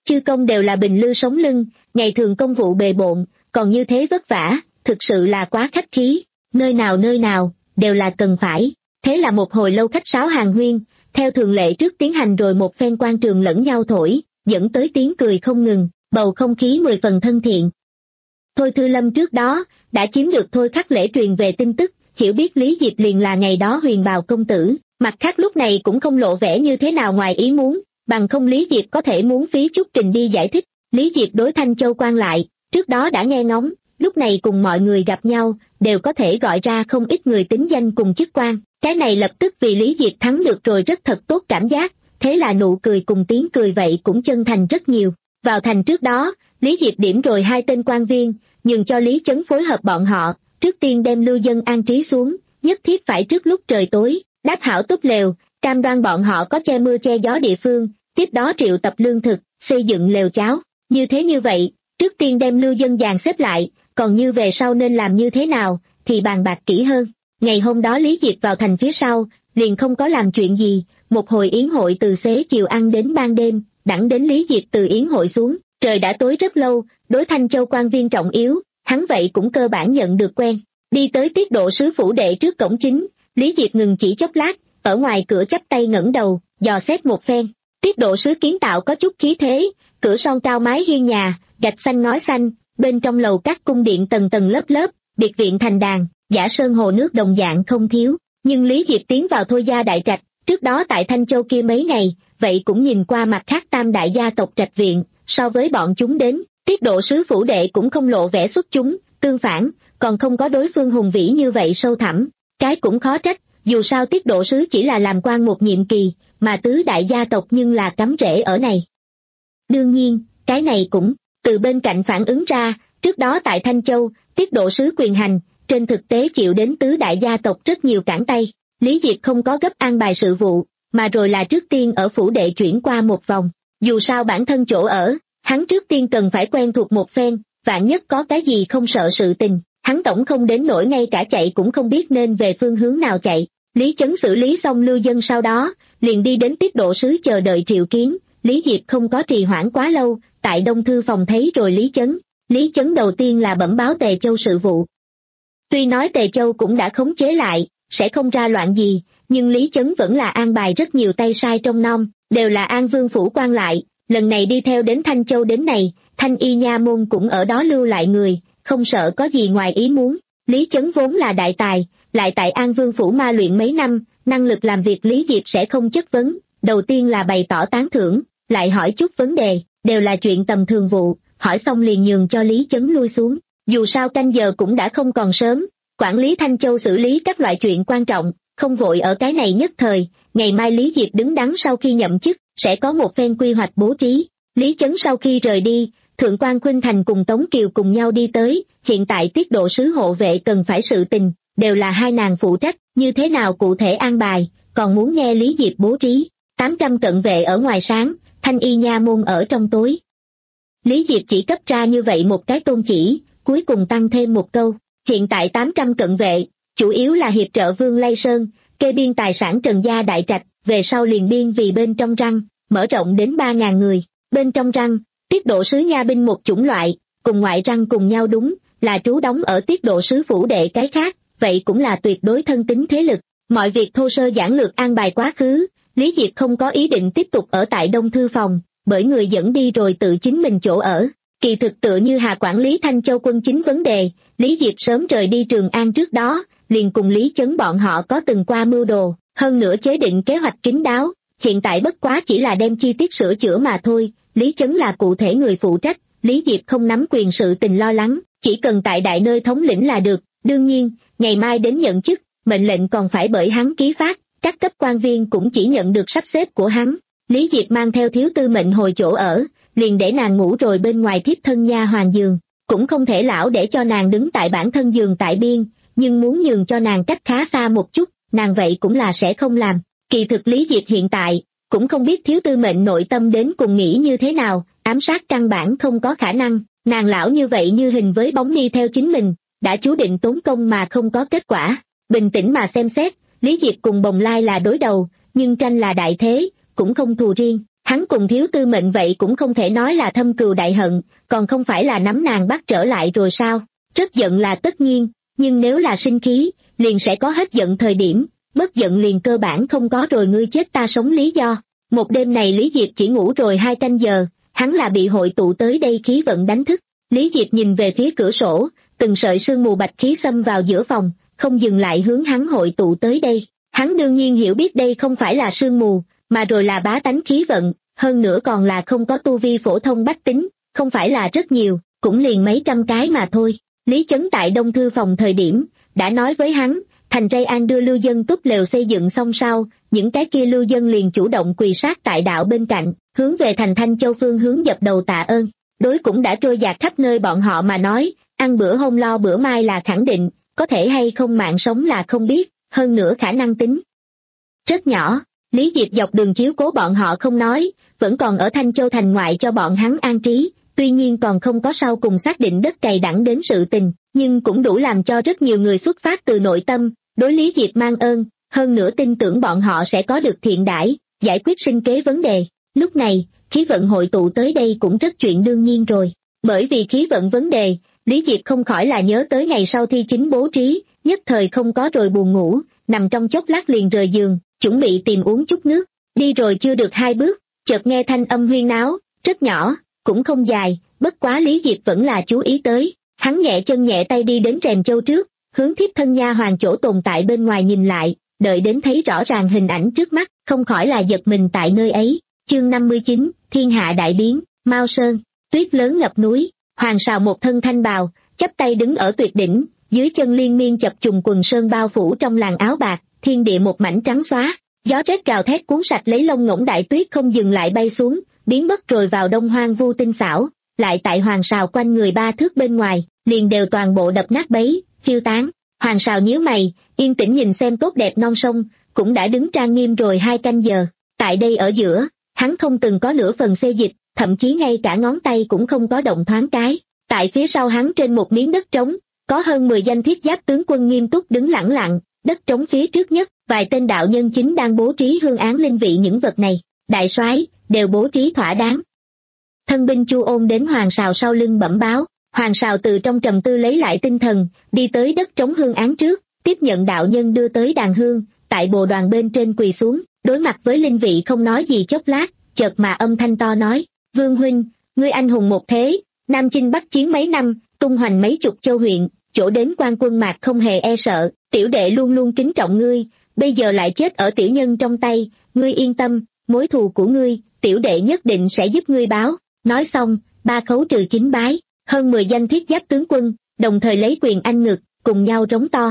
chư công đều là bình lư sống lưng, ngày thường công vụ bề bộn, còn như thế vất vả, thực sự là quá khách khí, nơi nào nơi nào, đều là cần phải. Thế là một hồi lâu khách sáo hàng huyên, theo thường lệ trước tiến hành rồi một phen quan trường lẫn nhau thổi, dẫn tới tiếng cười không ngừng, bầu không khí mười phần thân thiện. Thôi Thư Lâm trước đó, đã chiếm được Thôi Khắc Lễ truyền về tin tức, hiểu biết Lý Diệp liền là ngày đó huyền bào công tử, mặt khác lúc này cũng không lộ vẻ như thế nào ngoài ý muốn, bằng không Lý Diệp có thể muốn phí chút trình đi giải thích. Lý Diệp đối Thanh Châu quan lại, trước đó đã nghe ngóng, lúc này cùng mọi người gặp nhau, đều có thể gọi ra không ít người tính danh cùng chức quan, cái này lập tức vì Lý Diệp thắng được rồi rất thật tốt cảm giác, thế là nụ cười cùng tiếng cười vậy cũng chân thành rất nhiều. Vào thành trước đó, Lý Diệp điểm rồi hai tên quan viên, nhường cho Lý Chấn phối hợp bọn họ, trước tiên đem lưu dân an trí xuống, nhất thiết phải trước lúc trời tối, đáp hảo tốt lều, cam đoan bọn họ có che mưa che gió địa phương, tiếp đó triệu tập lương thực, xây dựng lều cháo. Như thế như vậy, trước tiên đem lưu dân dàn xếp lại, còn như về sau nên làm như thế nào, thì bàn bạc kỹ hơn. Ngày hôm đó Lý Diệp vào thành phía sau, liền không có làm chuyện gì, một hồi yến hội từ xế chiều ăn đến ban đêm, đẳng đến Lý Diệp từ yến hội xuống, trời đã tối rất lâu, đối Thanh Châu quan viên trọng yếu, hắn vậy cũng cơ bản nhận được quen. Đi tới tiết độ sứ phủ đệ trước cổng chính, Lý Diệp ngừng chỉ chốc lát, ở ngoài cửa chắp tay ngẩng đầu, dò xét một phen. Tiết độ sứ kiến tạo có chút khí thế, cửa son cao mái hiên nhà, gạch xanh ngói xanh, bên trong lầu các cung điện tầng tầng lớp lớp, biệt viện thành đàn, giả sơn hồ nước đồng dạng không thiếu. Nhưng Lý Diệp tiến vào Thôi gia đại trạch, trước đó tại Thanh Châu kia mấy ngày, vậy cũng nhìn qua mặt khác tam đại gia tộc trạch viện, so với bọn chúng đến, tiết độ sứ phủ đệ cũng không lộ vẻ xuất chúng, tương phản, còn không có đối phương hùng vĩ như vậy sâu thẳm. Cái cũng khó trách, dù sao tiết độ sứ chỉ là làm quan một nhiệm kỳ, mà tứ đại gia tộc nhưng là cắm rễ ở này. Đương nhiên, cái này cũng từ bên cạnh phản ứng ra, trước đó tại Thanh Châu, tiết độ sứ quyền hành, trên thực tế chịu đến tứ đại gia tộc rất nhiều cản tay. Lý Diệp không có gấp an bài sự vụ, mà rồi là trước tiên ở phủ đệ chuyển qua một vòng. Dù sao bản thân chỗ ở, hắn trước tiên cần phải quen thuộc một phen, vạn nhất có cái gì không sợ sự tình, hắn tổng không đến nỗi ngay cả chạy cũng không biết nên về phương hướng nào chạy. Lý Chấn xử lý xong lưu dân sau đó, liền đi đến tiết độ sứ chờ đợi triệu kiến. Lý Diệp không có trì hoãn quá lâu, tại Đông Thư phòng thấy rồi Lý Chấn. Lý Chấn đầu tiên là bẩm báo Tề Châu sự vụ. Tuy nói Tề Châu cũng đã khống chế lại, sẽ không ra loạn gì, nhưng Lý Chấn vẫn là an bài rất nhiều tay sai trong nom, đều là An Vương phủ quan lại, lần này đi theo đến Thanh Châu đến này, Thanh Y nha môn cũng ở đó lưu lại người, không sợ có gì ngoài ý muốn. Lý Chấn vốn là đại tài, lại tại An Vương phủ ma luyện mấy năm, năng lực làm việc Lý Diệp sẽ không chất vấn, đầu tiên là bày tỏ tán thưởng, lại hỏi chút vấn đề, đều là chuyện tầm thường vụ, hỏi xong liền nhường cho Lý Chấn lui xuống. Dù sao canh giờ cũng đã không còn sớm, quản lý Thanh Châu xử lý các loại chuyện quan trọng, không vội ở cái này nhất thời, ngày mai Lý Diệp đứng đắn sau khi nhậm chức, sẽ có một phen quy hoạch bố trí. Lý Chấn sau khi rời đi, Thượng quan Khuynh Thành cùng Tống Kiều cùng nhau đi tới, hiện tại tiết độ sứ hộ vệ cần phải sự tình, đều là hai nàng phụ trách, như thế nào cụ thể an bài, còn muốn nghe Lý Diệp bố trí. tám trăm cận vệ ở ngoài sáng, Thanh Y nha môn ở trong tối. Lý Diệp chỉ cấp ra như vậy một cái tôn chỉ, cuối cùng tăng thêm một câu, hiện tại tám trăm cận vệ, chủ yếu là hiệp trợ Vương Lây Sơn, kê biên tài sản Trần gia đại trạch, về sau liền biên vì bên trong răng, mở rộng đến ba ngàn người. Bên trong răng, tiết độ sứ nha binh một chủng loại, cùng ngoại răng cùng nhau đúng, là trú đóng ở tiết độ sứ phủ đệ cái khác, vậy cũng là tuyệt đối thân tín thế lực. Mọi việc thô sơ giản lược an bài quá khứ, Lý Diệp không có ý định tiếp tục ở tại Đông Thư phòng, bởi người dẫn đi rồi tự chính mình chỗ ở. Kỳ thực tựa như Hà quản lý Thanh Châu quân chính vấn đề, Lý Diệp sớm rời đi Trường An trước đó, liền cùng Lý Chấn bọn họ có từng qua mưu đồ, hơn nữa chế định kế hoạch kín đáo, hiện tại bất quá chỉ là đem chi tiết sửa chữa mà thôi. Lý Chấn là cụ thể người phụ trách, Lý Diệp không nắm quyền sự tình lo lắng, chỉ cần tại đại nơi thống lĩnh là được. Đương nhiên, ngày mai đến nhận chức, mệnh lệnh còn phải bởi hắn ký phát, các cấp quan viên cũng chỉ nhận được sắp xếp của hắn. Lý Diệp mang theo thiếu tư mệnh hồi chỗ ở, liền để nàng ngủ rồi bên ngoài thiếp thân nha hoàng giường, cũng không thể lão để cho nàng đứng tại bản thân giường tại biên, nhưng muốn nhường cho nàng cách khá xa một chút, nàng vậy cũng là sẽ không làm. Kỳ thực Lý Diệp hiện tại, cũng không biết thiếu tư mệnh nội tâm đến cùng nghĩ như thế nào, ám sát căn bản không có khả năng, nàng lão như vậy như hình với bóng đi theo chính mình, đã chú định tốn công mà không có kết quả. Bình tĩnh mà xem xét, Lý Diệp cùng Bồng Lai là đối đầu, nhưng tranh là đại thế, cũng không thù riêng, Hắn cùng Thiếu Tư Mệnh vậy cũng không thể nói là thâm cừu đại hận, còn không phải là nắm nàng bắt trở lại rồi sao? Rất giận là tất nhiên, nhưng nếu là sinh khí, liền sẽ có hết giận thời điểm, bất giận liền cơ bản không có rồi ngươi chết ta sống lý do. Một đêm này Lý Diệp chỉ ngủ rồi hai canh giờ, hắn là bị hội tụ tới đây khí vận đánh thức. Lý Diệp nhìn về phía cửa sổ, từng sợi sương mù bạch khí xâm vào giữa phòng, không dừng lại hướng hắn hội tụ tới đây. Hắn đương nhiên hiểu biết đây không phải là sương mù, mà rồi là bá tánh khí vận, hơn nữa còn là không có tu vi phổ thông bách tính, không phải là rất nhiều, cũng liền mấy trăm cái mà thôi. Lý Chấn tại Đông Thư phòng thời điểm, đã nói với hắn, thành Tây An đưa lưu dân túp lều xây dựng xong sau, những cái kia lưu dân liền chủ động quỳ sát tại đạo bên cạnh, hướng về thành Thanh Châu phương hướng dập đầu tạ ơn. Đối cũng đã trôi dạt khắp nơi bọn họ mà nói, ăn bữa hôm lo bữa mai là khẳng định, có thể hay không mạng sống là không biết, hơn nữa khả năng tính rất nhỏ. Lý Diệp dọc đường chiếu cố bọn họ không nói, vẫn còn ở Thanh Châu thành ngoại cho bọn hắn an trí, tuy nhiên còn không có sau cùng xác định đất cày đẳng đến sự tình, nhưng cũng đủ làm cho rất nhiều người xuất phát từ nội tâm, đối Lý Diệp mang ơn, hơn nữa tin tưởng bọn họ sẽ có được thiện đãi, giải quyết sinh kế vấn đề. Lúc này, khí vận hội tụ tới đây cũng rất chuyện đương nhiên rồi, bởi vì khí vận vấn đề, Lý Diệp không khỏi là nhớ tới ngày sau thi chính bố trí, nhất thời không có rồi buồn ngủ, nằm trong chốc lát liền rời giường, chuẩn bị tìm uống chút nước, đi rồi chưa được hai bước, chợt nghe thanh âm huyên náo, rất nhỏ, cũng không dài, bất quá Lý Diệp vẫn là chú ý tới, hắn nhẹ chân nhẹ tay đi đến rèm châu trước, hướng thiếp thân nha hoàn chỗ tồn tại bên ngoài nhìn lại, đợi đến thấy rõ ràng hình ảnh trước mắt, không khỏi là giật mình tại nơi ấy. Chương năm mươi chín, Thiên hạ đại biến, Mao Sơn, tuyết lớn ngập núi, Hoàng Sào một thân thanh bào, chắp tay đứng ở tuyệt đỉnh, dưới chân liên miên chập trùng quần sơn bao phủ trong làn áo bạc, thiên địa một mảnh trắng xóa, gió rét gào thét cuốn sạch lấy lông ngỗng đại tuyết không dừng lại bay xuống, biến mất rồi vào đông hoang vu tinh xảo, lại tại Hoàng Sào quanh người ba thước bên ngoài, liền đều toàn bộ đập nát bấy, phiêu tán. Hoàng Sào nhíu mày, yên tĩnh nhìn xem tốt đẹp non sông, cũng đã đứng trang nghiêm rồi hai canh giờ, tại đây ở giữa, hắn không từng có nửa phần xê dịch, thậm chí ngay cả ngón tay cũng không có động thoáng cái. Tại phía sau hắn trên một miếng đất trống, có hơn mười danh thiết giáp tướng quân nghiêm túc đứng lẳng lặng, đất trống phía trước nhất, vài tên đạo nhân chính đang bố trí hương án linh vị những vật này, đại soái đều bố trí thỏa đáng. Thân binh Chu Ôn đến Hoàng Sào sau lưng bẩm báo, Hoàng Sào từ trong trầm tư lấy lại tinh thần, đi tới đất trống hương án trước, tiếp nhận đạo nhân đưa tới đàn hương, tại bồ đoàn bên trên quỳ xuống, đối mặt với linh vị không nói gì chốc lát, chợt mà âm thanh to nói, Vương huynh, ngươi anh hùng một thế, Nam Chinh Bắc chiến mấy năm, tung hoành mấy chục châu huyện, chỗ đến quan quân mạc không hề e sợ, tiểu đệ luôn luôn kính trọng ngươi, bây giờ lại chết ở tiểu nhân trong tay, ngươi yên tâm, mối thù của ngươi, tiểu đệ nhất định sẽ giúp ngươi báo. Nói xong, ba khấu trừ chính bái, hơn mười danh thiết giáp tướng quân, đồng thời lấy quyền anh ngực, cùng nhau rống to.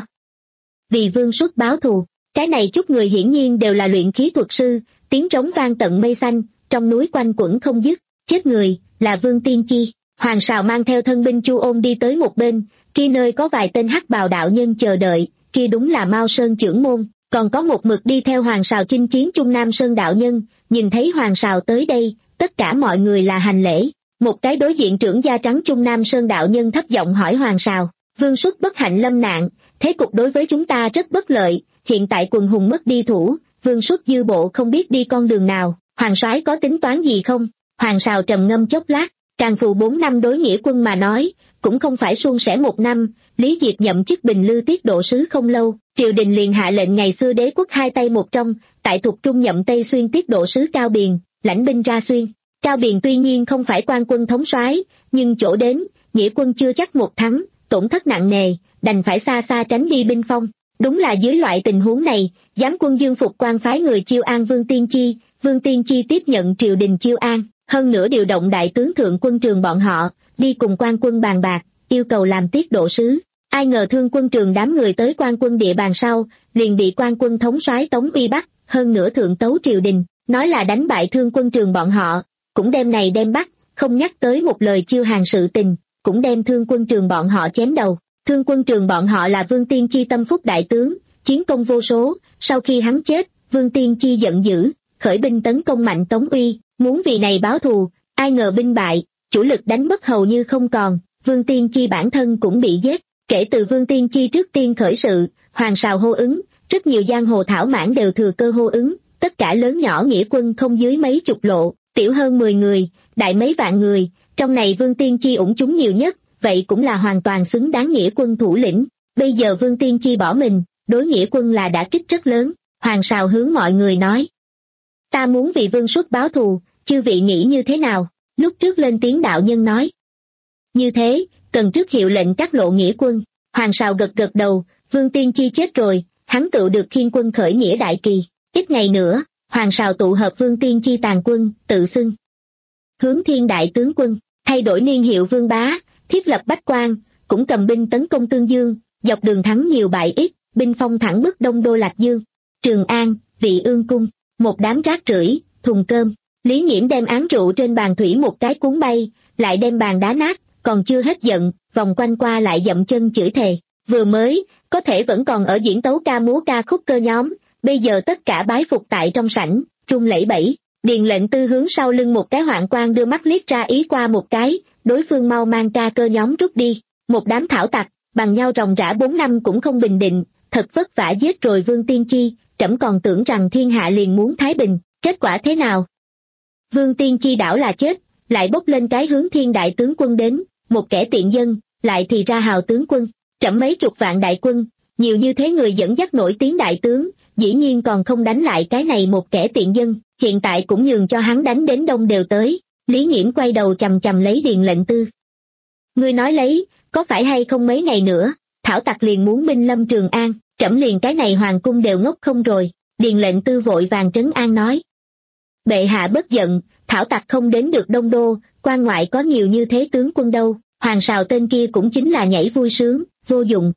Vì vương xuất báo thù, cái này chút người hiển nhiên đều là luyện khí thuật sư, tiếng trống vang tận mây xanh, trong núi quanh quẩn không dứt, chết người, là Vương Tiên Chi. Hoàng Sào mang theo thân binh Chu Ôn đi tới một bên, kia nơi có vài tên hắc bào đạo nhân chờ đợi, kia đúng là Mao Sơn trưởng môn, còn có một mực đi theo Hoàng Sào chinh chiến Trung Nam Sơn đạo nhân, nhìn thấy Hoàng Sào tới đây, tất cả mọi người là hành lễ. Một cái đối diện trưởng da trắng Trung Nam Sơn đạo nhân thấp giọng hỏi Hoàng Sào, Vương xuất bất hạnh lâm nạn, thế cục đối với chúng ta rất bất lợi, hiện tại quần hùng mất đi thủ, Vương xuất dư bộ không biết đi con đường nào, Hoàng soái có tính toán gì không? Hoàng Sào trầm ngâm chốc lát, Tràng Phù bốn năm đối nghĩa quân mà nói, cũng không phải suôn sẻ một năm, Lý Diệp nhậm chức Bình Lư tiết độ sứ không lâu, triều đình liền hạ lệnh ngày xưa đế quốc hai tay một trong, tại Thục Trung nhậm Tây Xuyên tiết độ sứ Cao Biền, lãnh binh ra Xuyên. Cao Biền tuy nhiên không phải quan quân thống soái, nhưng chỗ đến, nghĩa quân chưa chắc một thắng, tổn thất nặng nề, đành phải xa xa tránh đi binh phong. Đúng là dưới loại tình huống này, giám quân Dương Phục quan phái người chiêu an Vương Tiên Chi, Vương Tiên Chi tiếp nhận triều đình chiêu an, hơn nữa điều động đại tướng thượng quân Trường bọn họ, đi cùng quan quân bàn bạc, yêu cầu làm tiết độ sứ. Ai ngờ thương quân Trường đám người tới quan quân địa bàn sau, liền bị quan quân thống soái Tống Uy bắt, hơn nữa thượng tấu triều đình, nói là đánh bại thương quân Trường bọn họ, cũng đem này đem bắt, không nhắc tới một lời chiêu hàng sự tình, cũng đem thương quân Trường bọn họ chém đầu. Thương quân Trường bọn họ là Vương Tiên Chi tâm phúc đại tướng, chiến công vô số, sau khi hắn chết, Vương Tiên Chi giận dữ, khởi binh tấn công mạnh Tống Uy, muốn vì này báo thù, ai ngờ binh bại, chủ lực đánh mất hầu như không còn, Vương Tiên Chi bản thân cũng bị giết. Kể từ Vương Tiên Chi trước tiên khởi sự, Hoàng Sào hô ứng, rất nhiều giang hồ thảo mãn đều thừa cơ hô ứng, tất cả lớn nhỏ nghĩa quân không dưới mấy chục lộ, tiểu hơn mười người, đại mấy vạn người, trong này Vương Tiên Chi ủng chúng nhiều nhất, vậy cũng là hoàn toàn xứng đáng nghĩa quân thủ lĩnh. Bây giờ Vương Tiên Chi bỏ mình, đối nghĩa quân là đả kích rất lớn. Hoàng Sào hướng mọi người nói: ta muốn vì Vương Suất báo thù, chư vị nghĩ như thế nào? Lúc trước lên tiếng đạo nhân nói: như thế, cần trước hiệu lệnh các lộ nghĩa quân. Hoàng Sào gật gật đầu, Vương Tiên Chi chết rồi, hắn tự được khiên quân khởi nghĩa đại kỳ. Ít ngày nữa, Hoàng Sào tụ hợp Vương Tiên Chi tàn quân, tự xưng Hướng Thiên đại tướng quân, thay đổi niên hiệu Vương Bá, thiết lập bách quan, cũng cầm binh tấn công Tương Dương, dọc đường thắng nhiều bại ít, binh phong thẳng bức Đông Đô Lạc Dương, Trường An, Vị Ương cung, một đám rác rưởi, thùng cơm. Lý Nghiễm đem án rượu trên bàn thủy một cái cuốn bay, lại đem bàn đá nát, còn chưa hết giận, vòng quanh qua lại dậm chân chửi thề. Vừa mới, có thể vẫn còn ở diễn tấu ca múa ca khúc cơ nhóm, bây giờ tất cả bái phục tại trong sảnh, run lẩy bẩy. Điền Lệnh Tư hướng sau lưng một cái hoạn quan đưa mắt liếc ra ý qua một cái, đối phương mau mang ca cơ nhóm rút đi. Một đám thảo tặc, bằng nhau ròng rã bốn năm cũng không bình định, thật vất vả giết rồi Vương Tiên Chi, trẫm còn tưởng rằng thiên hạ liền muốn thái bình, kết quả thế nào? Vương Tiên Chi đảo là chết, lại bốc lên cái Hướng Thiên đại tướng quân đến, một kẻ tiện dân, lại thì ra hào tướng quân, trẫm mấy chục vạn đại quân, nhiều như thế người dẫn dắt nổi tiếng đại tướng, dĩ nhiên còn không đánh lại cái này một kẻ tiện dân, hiện tại cũng nhường cho hắn đánh đến đông đều tới. Lý Nghiễm quay đầu chằm chằm lấy Điền Lệnh Tư. Ngươi nói lấy, có phải hay không mấy ngày nữa, thảo tặc liền muốn binh lâm Trường An, trẫm liền cái này hoàng cung đều ngốc không rồi. Điền Lệnh Tư vội vàng trấn an nói: bệ hạ bất giận, thảo tặc không đến được Đông Đô, quan ngoại có nhiều như thế tướng quân đâu. Hoàng Sào tên kia cũng chính là nhảy vui sướng, vô dụng.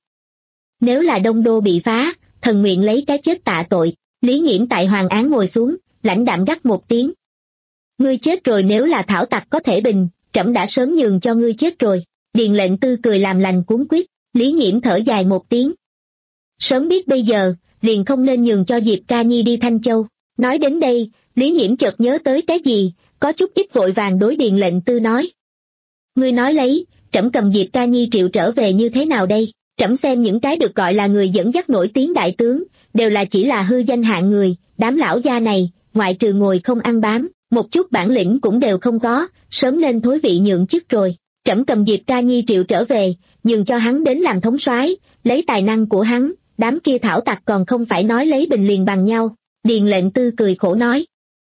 Nếu là Đông Đô bị phá, thần nguyện lấy cái chết tạ tội. Lý Nghiễm tại hoàng án ngồi xuống, lãnh đạm gắt một tiếng: ngươi chết rồi, nếu là thảo tặc có thể bình, trẫm đã sớm nhường cho ngươi chết rồi. Điền Lệnh Tư cười làm lành cuốn quyết. Lý Nghiễm thở dài một tiếng: sớm biết bây giờ, liền không nên nhường cho Diệp Ca Nhi đi Thanh Châu. Nói đến đây, Lý Nghiễm chợt nhớ tới cái gì, có chút ít vội vàng đối Điền Lệnh Tư nói: ngươi nói lấy, trẫm cầm Diệp Ca Nhi triệu trở về như thế nào đây? Trẫm xem những cái được gọi là người dẫn dắt nổi tiếng đại tướng, đều là chỉ là hư danh hạng người, đám lão gia này, ngoại trừ ngồi không ăn bám, một chút bản lĩnh cũng đều không có, sớm nên thối vị nhượng chức rồi. Trẫm cầm Diệp Ca Nhi triệu trở về, nhường cho hắn đến làm thống soái, lấy tài năng của hắn, đám kia thảo tặc còn không phải nói lấy bình liền bằng nhau. Điền Lệnh Tư cười khổ nói: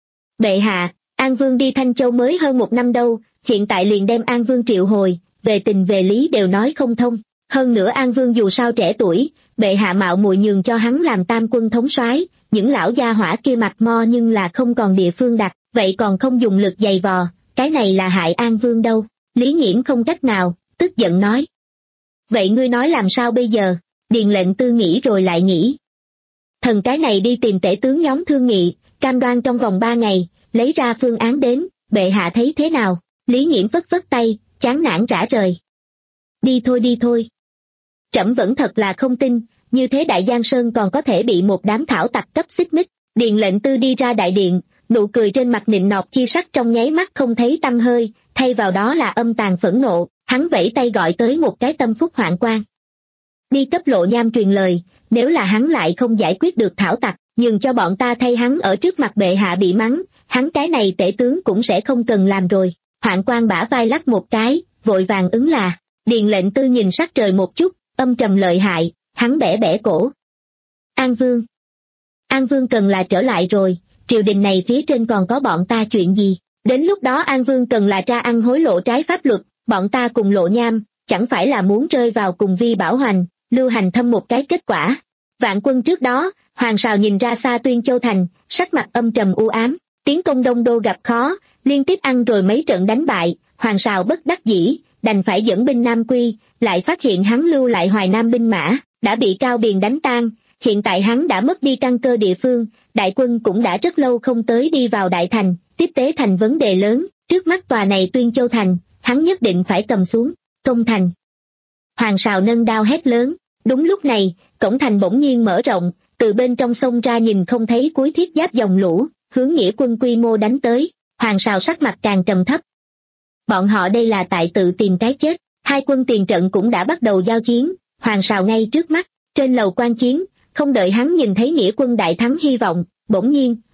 bệ hạ, An Vương đi Thanh Châu mới hơn một năm đâu, hiện tại liền đem An Vương triệu hồi, về tình về lý đều nói không thông. Hơn nữa An Vương dù sao trẻ tuổi, bệ hạ mạo muội nhường cho hắn làm tam quân thống soái, những lão gia hỏa kia mặt mo nhưng là không còn địa phương đặt, vậy còn không dùng lực giày vò, cái này là hại An Vương đâu. Lý Nghiễm không cách nào, tức giận nói: vậy ngươi nói làm sao bây giờ? Điền Lệnh Tư nghĩ rồi lại nghĩ. Thần cái này đi tìm tể tướng nhóm thương nghị, cam đoan trong vòng ba ngày, lấy ra phương án đến, bệ hạ thấy thế nào? Lý Nghiễm vất vất tay, chán nản rã rời. Đi thôi đi thôi. Trẫm vẫn thật là không tin, như thế Đại Giang Sơn còn có thể bị một đám thảo tặc cấp xích mích. Điền Lệnh Tư đi ra đại điện, nụ cười trên mặt nịnh nọt chi sắc trong nháy mắt không thấy tăm hơi, thay vào đó là âm tàn phẫn nộ. Hắn vẫy tay gọi tới một cái tâm phúc hoạn quan. Đi cấp Lộ Nham truyền lời, nếu là hắn lại không giải quyết được thảo tặc, nhường cho bọn ta thay hắn ở trước mặt bệ hạ bị mắng, hắn cái này tể tướng cũng sẽ không cần làm rồi. Hoạn quan bả vai lắc một cái, vội vàng ứng là. Điền Lệnh Tư nhìn sắc trời một chút, âm trầm lợi hại, hắn bẻ bẻ cổ. An Vương. An Vương cần là trở lại rồi, triều đình này phía trên còn có bọn ta chuyện gì? Đến lúc đó An Vương cần là tra ăn hối lộ trái pháp luật, bọn ta cùng Lộ Nham, chẳng phải là muốn rơi vào cùng Vi Bảo Hoành, Lưu Hành Thâm một cái kết quả. Vạn quân trước đó, Hoàng Sào nhìn ra xa Tuyên Châu thành, sắc mặt âm trầm u ám, tiến công Đông Đô gặp khó, liên tiếp ăn rồi mấy trận đánh bại, Hoàng Sào bất đắc dĩ, đành phải dẫn binh Nam Quy, lại phát hiện hắn lưu lại Hoài Nam binh mã, đã bị Cao Biền đánh tan, hiện tại hắn đã mất đi căn cơ địa phương, đại quân cũng đã rất lâu không tới đi vào đại thành, tiếp tế thành vấn đề lớn, trước mắt tòa này Tuyên Châu thành, hắn nhất định phải cầm xuống, công thành. Hoàng Sào nâng đao hét lớn, đúng lúc này, cổng thành bỗng nhiên mở rộng, từ bên trong sông ra nhìn không thấy cuối thiết giáp dòng lũ, hướng nghĩa quân quy mô đánh tới, Hoàng Sào sắc mặt càng trầm thấp. Bọn họ đây là tại tự tìm cái chết, hai quân tiền trận cũng đã bắt đầu giao chiến, Hoàng Sào ngay trước mắt, trên lầu quan chiến, không đợi hắn nhìn thấy nghĩa quân đại thắng hy vọng, bỗng nhiên,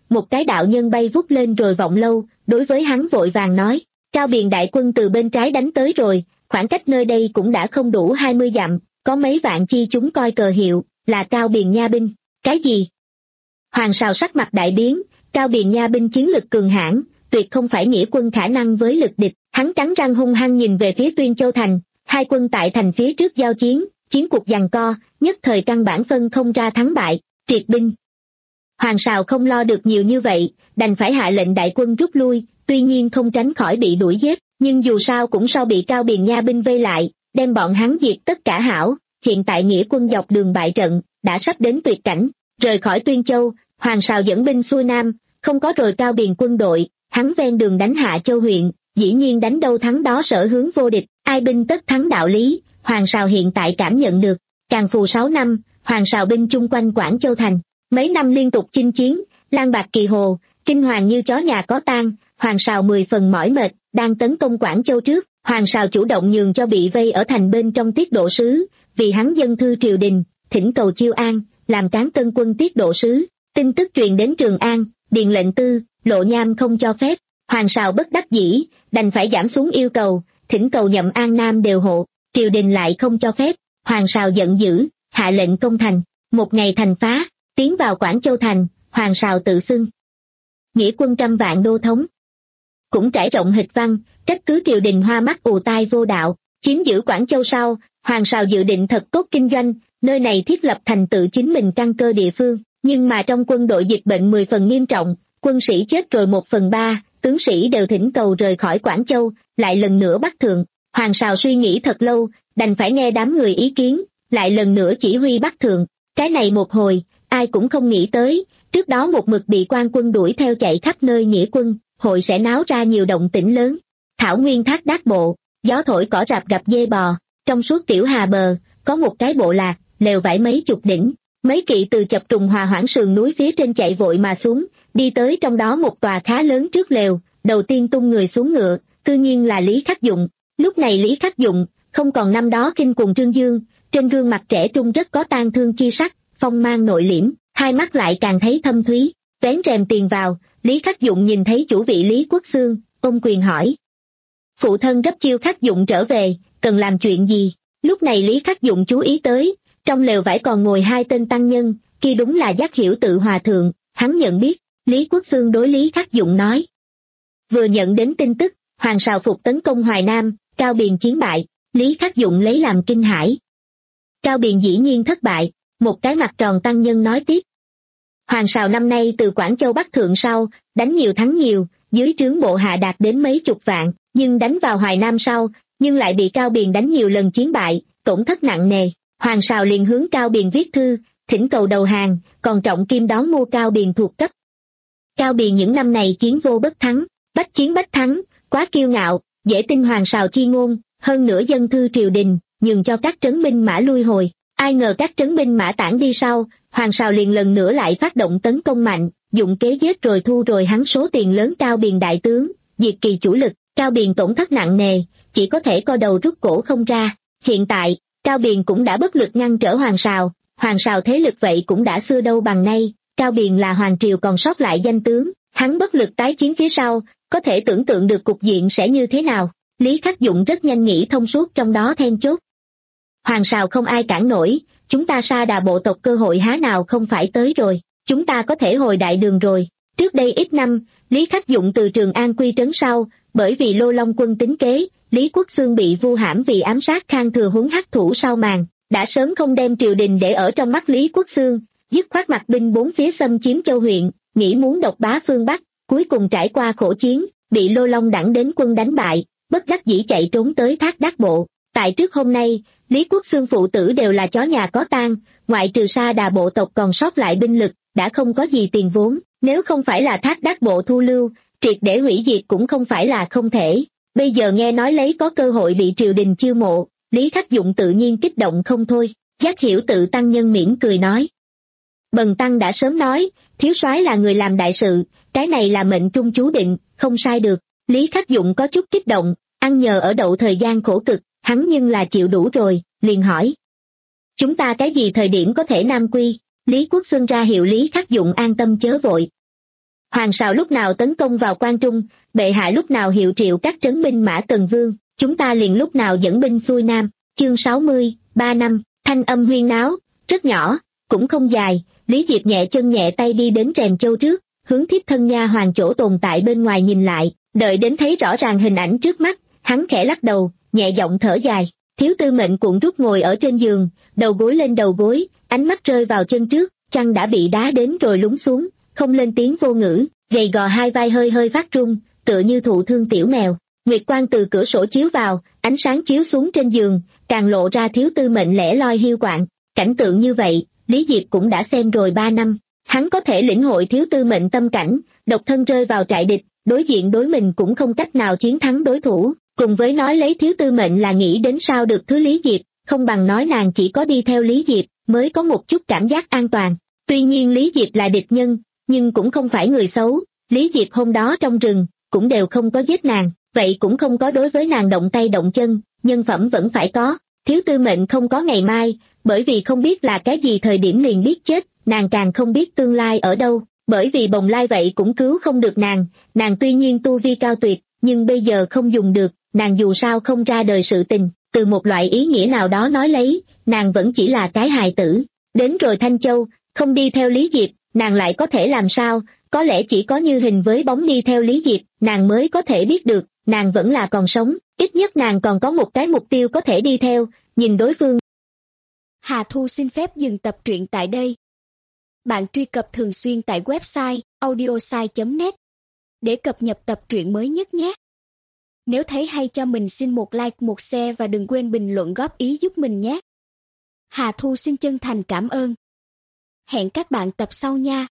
một cái đạo nhân bay vút lên rồi vọng lâu, đối với hắn vội vàng nói, Cao Biền đại quân từ bên trái đánh tới rồi, khoảng cách nơi đây cũng đã không đủ hai mươi dặm, có mấy vạn chi chúng coi cờ hiệu, là Cao Biền nha binh. Cái gì? Hoàng Sào sắc mặt đại biến, Cao Biền nha binh chiến lực cường hãn, tuyệt không phải nghĩa quân khả năng với lực địch. Hắn cắn răng hung hăng nhìn về phía Tuyên Châu thành, hai quân tại thành phía trước giao chiến, chiến cuộc giằng co, nhất thời căn bản phân không ra thắng bại, triệt binh. Hoàng Sào không lo được nhiều như vậy, đành phải hạ lệnh đại quân rút lui, tuy nhiên không tránh khỏi bị đuổi giết, nhưng dù sao cũng sau bị Cao Biền nha binh vây lại, đem bọn hắn diệt tất cả hảo. Hiện tại nghĩa quân dọc đường bại trận, đã sắp đến tuyệt cảnh, rời khỏi Tuyên Châu, Hoàng Sào dẫn binh xuôi nam, không có rồi Cao Biền quân đội, hắn ven đường đánh Hạ Châu huyện, dĩ nhiên đánh đâu thắng đó sở hướng vô địch, ai binh tất thắng đạo lý, Hoàng Sào hiện tại cảm nhận được. Càng phù sáu năm, Hoàng Sào binh chung quanh Quảng Châu thành, mấy năm liên tục chinh chiến, lang bạc kỳ hồ, kinh hoàng như chó nhà có tang, Hoàng Sào mười phần mỏi mệt, đang tấn công Quảng Châu trước, Hoàng Sào chủ động nhường cho bị vây ở thành bên trong Tiết Độ sứ, vì hắn dân thư triều đình, thỉnh cầu chiêu an, làm cán tân quân Tiết Độ sứ. Tin tức truyền đến Trường An, Điền lệnh tư, Lộ Nham không cho phép, Hoàng Sào bất đắc dĩ, đành phải giảm xuống yêu cầu, thỉnh cầu nhậm An Nam đều hộ, triều đình lại không cho phép, Hoàng Sào giận dữ, hạ lệnh công thành, một ngày thành phá, tiến vào Quảng Châu thành, Hoàng Sào tự xưng nghĩa quân trăm vạn đô thống. Cũng trải rộng hịch văn, trách cứ triều đình hoa mắt ù tai vô đạo, chiếm giữ Quảng Châu sau, Hoàng Sào dự định thật tốt kinh doanh, nơi này thiết lập thành tự chính mình căn cơ địa phương, nhưng mà trong quân đội dịch bệnh mười phần nghiêm trọng, quân sĩ chết rồi một phần ba, tướng sĩ đều thỉnh cầu rời khỏi Quảng Châu, lại lần nữa bắt thượng. Hoàng Sào suy nghĩ thật lâu, đành phải nghe đám người ý kiến, lại lần nữa chỉ huy bắt thượng. Cái này một hồi, ai cũng không nghĩ tới, trước đó một mực bị quan quân đuổi theo chạy khắp nơi nghĩa quân, hội sẽ náo ra nhiều động tĩnh lớn. Thảo nguyên thác đát bộ, gió thổi cỏ rạp gặp dê bò, trong suốt tiểu hà bờ, có một cái bộ lạc, lều vải mấy chục đỉnh. Mấy kỵ từ chập trùng hòa hoãn sườn núi phía trên chạy vội mà xuống, đi tới trong đó một tòa khá lớn trước lều, đầu tiên tung người xuống ngựa, tự nhiên là Lý Khắc Dụng. Lúc này Lý Khắc Dụng, không còn năm đó kinh cùng Trương Dương, trên gương mặt trẻ trung rất có tang thương chi sắc, phong mang nội liễm, hai mắt lại càng thấy thâm thúy, vén rèm tiền vào, Lý Khắc Dụng nhìn thấy chủ vị Lý Quốc Xương, ôm quyền hỏi. Phụ thân gấp chiêu Khắc Dụng trở về, cần làm chuyện gì? Lúc này Lý Khắc Dụng chú ý tới, trong lều vải còn ngồi hai tên tăng nhân, kia đúng là Giác Hiểu Tự hòa thượng, hắn nhận biết, Lý Quốc Xương đối Lý Khắc Dụng nói. Vừa nhận đến tin tức, Hoàng Sào phục tấn công Hoài Nam, Cao Biền chiến bại, Lý Khắc Dụng lấy làm kinh hãi. Cao Biền dĩ nhiên thất bại, một cái mặt tròn tăng nhân nói tiếp. Hoàng Sào năm nay từ Quảng Châu Bắc thượng sau, đánh nhiều thắng nhiều, dưới trướng bộ hạ đạt đến mấy chục vạn, nhưng đánh vào Hoài Nam sau, nhưng lại bị Cao Biền đánh nhiều lần chiến bại, tổn thất nặng nề. Hoàng Sào liền hướng Cao Biền viết thư, thỉnh cầu đầu hàng, còn trọng kim đón mua Cao Biền thuộc cấp. Cao Biền những năm này chiến vô bất thắng, bách chiến bách thắng, quá kiêu ngạo, dễ tin Hoàng Sào chi ngôn, hơn nữa dân thư triều đình, nhường cho các trấn binh mã lui hồi. Ai ngờ các trấn binh mã tản đi sau, Hoàng Sào liền lần nữa lại phát động tấn công mạnh, dụng kế giết rồi thu rồi hắn số tiền lớn Cao Biền đại tướng, diệt kỳ chủ lực, Cao Biền tổn thất nặng nề, chỉ có thể co đầu rút cổ không ra. Hiện tại, Cao Biền cũng đã bất lực ngăn trở Hoàng Sào, Hoàng Sào thế lực vậy cũng đã xưa đâu bằng nay, Cao Biền là hoàng triều còn sót lại danh tướng, hắn bất lực tái chiến phía sau, có thể tưởng tượng được cục diện sẽ như thế nào. Lý Khắc Dụng rất nhanh nghĩ thông suốt trong đó then chốt. Hoàng Sào không ai cản nổi, chúng ta Sa Đà bộ tộc cơ hội há nào không phải tới rồi, chúng ta có thể hồi đại đường rồi. Trước đây ít năm, Lý Khắc Dụng từ Trường An quy trấn sau, bởi vì Lô Long quân tính kế, Lý Quốc Xương bị vu hãm vì ám sát Khang Thừa Huấn hắc thủ sau màn, đã sớm không đem triều đình để ở trong mắt Lý Quốc Xương, dứt khoát mặt binh bốn phía xâm chiếm Châu huyện, nghĩ muốn độc bá phương Bắc, cuối cùng trải qua khổ chiến, bị Lô Long đẳng đến quân đánh bại, bất đắc dĩ chạy trốn tới Thác Đát Bộ. Tại trước hôm nay, Lý Quốc Xương phụ tử đều là chó nhà có tang, ngoại trừ Sa Đà bộ tộc còn sót lại binh lực, đã không có gì tiền vốn, nếu không phải là Thác Đát Bộ thu lưu, triệt để hủy diệt cũng không phải là không thể. Bây giờ nghe nói lấy có cơ hội bị triều đình chiêu mộ, Lý Khắc Dụng tự nhiên kích động không thôi. Giác Hiểu Tự tăng nhân mỉm cười nói. Bần tăng đã sớm nói, thiếu soái là người làm đại sự, cái này là mệnh trung chú định, không sai được. Lý Khắc Dụng có chút kích động, ăn nhờ ở đậu thời gian khổ cực, hắn nhưng là chịu đủ rồi, liền hỏi. Chúng ta cái gì thời điểm có thể nam quy? Lý Quốc Xương ra hiệu Lý Khắc Dụng an tâm chớ vội. Hoàng Sào lúc nào tấn công vào Quan Trung, bệ hạ lúc nào hiệu triệu các trấn binh mã Cần Vương, chúng ta liền lúc nào dẫn binh xuôi Nam. Chương sáu mươi, ba năm, thanh âm huyên náo, rất nhỏ, cũng không dài. Lý Diệp nhẹ chân nhẹ tay đi đến rèm châu trước, hướng thiếp thân nha hoàng chỗ tồn tại bên ngoài nhìn lại, đợi đến thấy rõ ràng hình ảnh trước mắt, hắn khẽ lắc đầu, nhẹ giọng thở dài. Thiếu Tư Mệnh cuộn rút ngồi ở trên giường, đầu gối lên đầu gối, ánh mắt rơi vào chân trước, chăn đã bị đá đến rồi lún xuống, không lên tiếng vô ngữ, gầy gò hai vai hơi hơi phát run, tựa như thụ thương tiểu mèo. Nguyệt quang từ cửa sổ chiếu vào, ánh sáng chiếu xuống trên giường, càng lộ ra Thiếu Tư Mệnh lẻ loi hiu quạnh. Cảnh tượng như vậy, Lý Diệp cũng đã xem rồi ba năm. Hắn có thể lĩnh hội Thiếu Tư Mệnh tâm cảnh, độc thân rơi vào trại địch, đối diện đối mình cũng không cách nào chiến thắng đối thủ. Cùng với nói lấy Thiếu Tư Mệnh là nghĩ đến sao được thứ Lý Diệp, không bằng nói nàng chỉ có đi theo Lý Diệp, mới có một chút cảm giác an toàn. Tuy nhiên Lý Diệp là địch nhân, nhưng cũng không phải người xấu. Lý Diệp hôm đó trong rừng, cũng đều không có giết nàng, vậy cũng không có đối với nàng động tay động chân, nhân phẩm vẫn phải có. Thiếu Tư Mệnh không có ngày mai, bởi vì không biết là cái gì thời điểm liền biết chết, nàng càng không biết tương lai ở đâu, bởi vì bồng lai vậy cũng cứu không được nàng. Nàng tuy nhiên tu vi cao tuyệt, nhưng bây giờ không dùng được, nàng dù sao không ra đời sự tình, từ một loại ý nghĩa nào đó nói lấy, nàng vẫn chỉ là cái hài tử. Đến rồi Thanh Châu, không đi theo Lý Diệp, nàng lại có thể làm sao? Có lẽ chỉ có như hình với bóng đi theo Lý Diệp, nàng mới có thể biết được, nàng vẫn là còn sống, ít nhất nàng còn có một cái mục tiêu có thể đi theo, nhìn đối phương. Hà Thu xin phép dừng tập truyện tại đây. Bạn truy cập thường xuyên tại website audiosai chấm net để cập nhật tập truyện mới nhất nhé. Nếu thấy hay cho mình xin một like, một share và đừng quên bình luận góp ý giúp mình nhé. Hà Thu xin chân thành cảm ơn. Hẹn các bạn tập sau nha.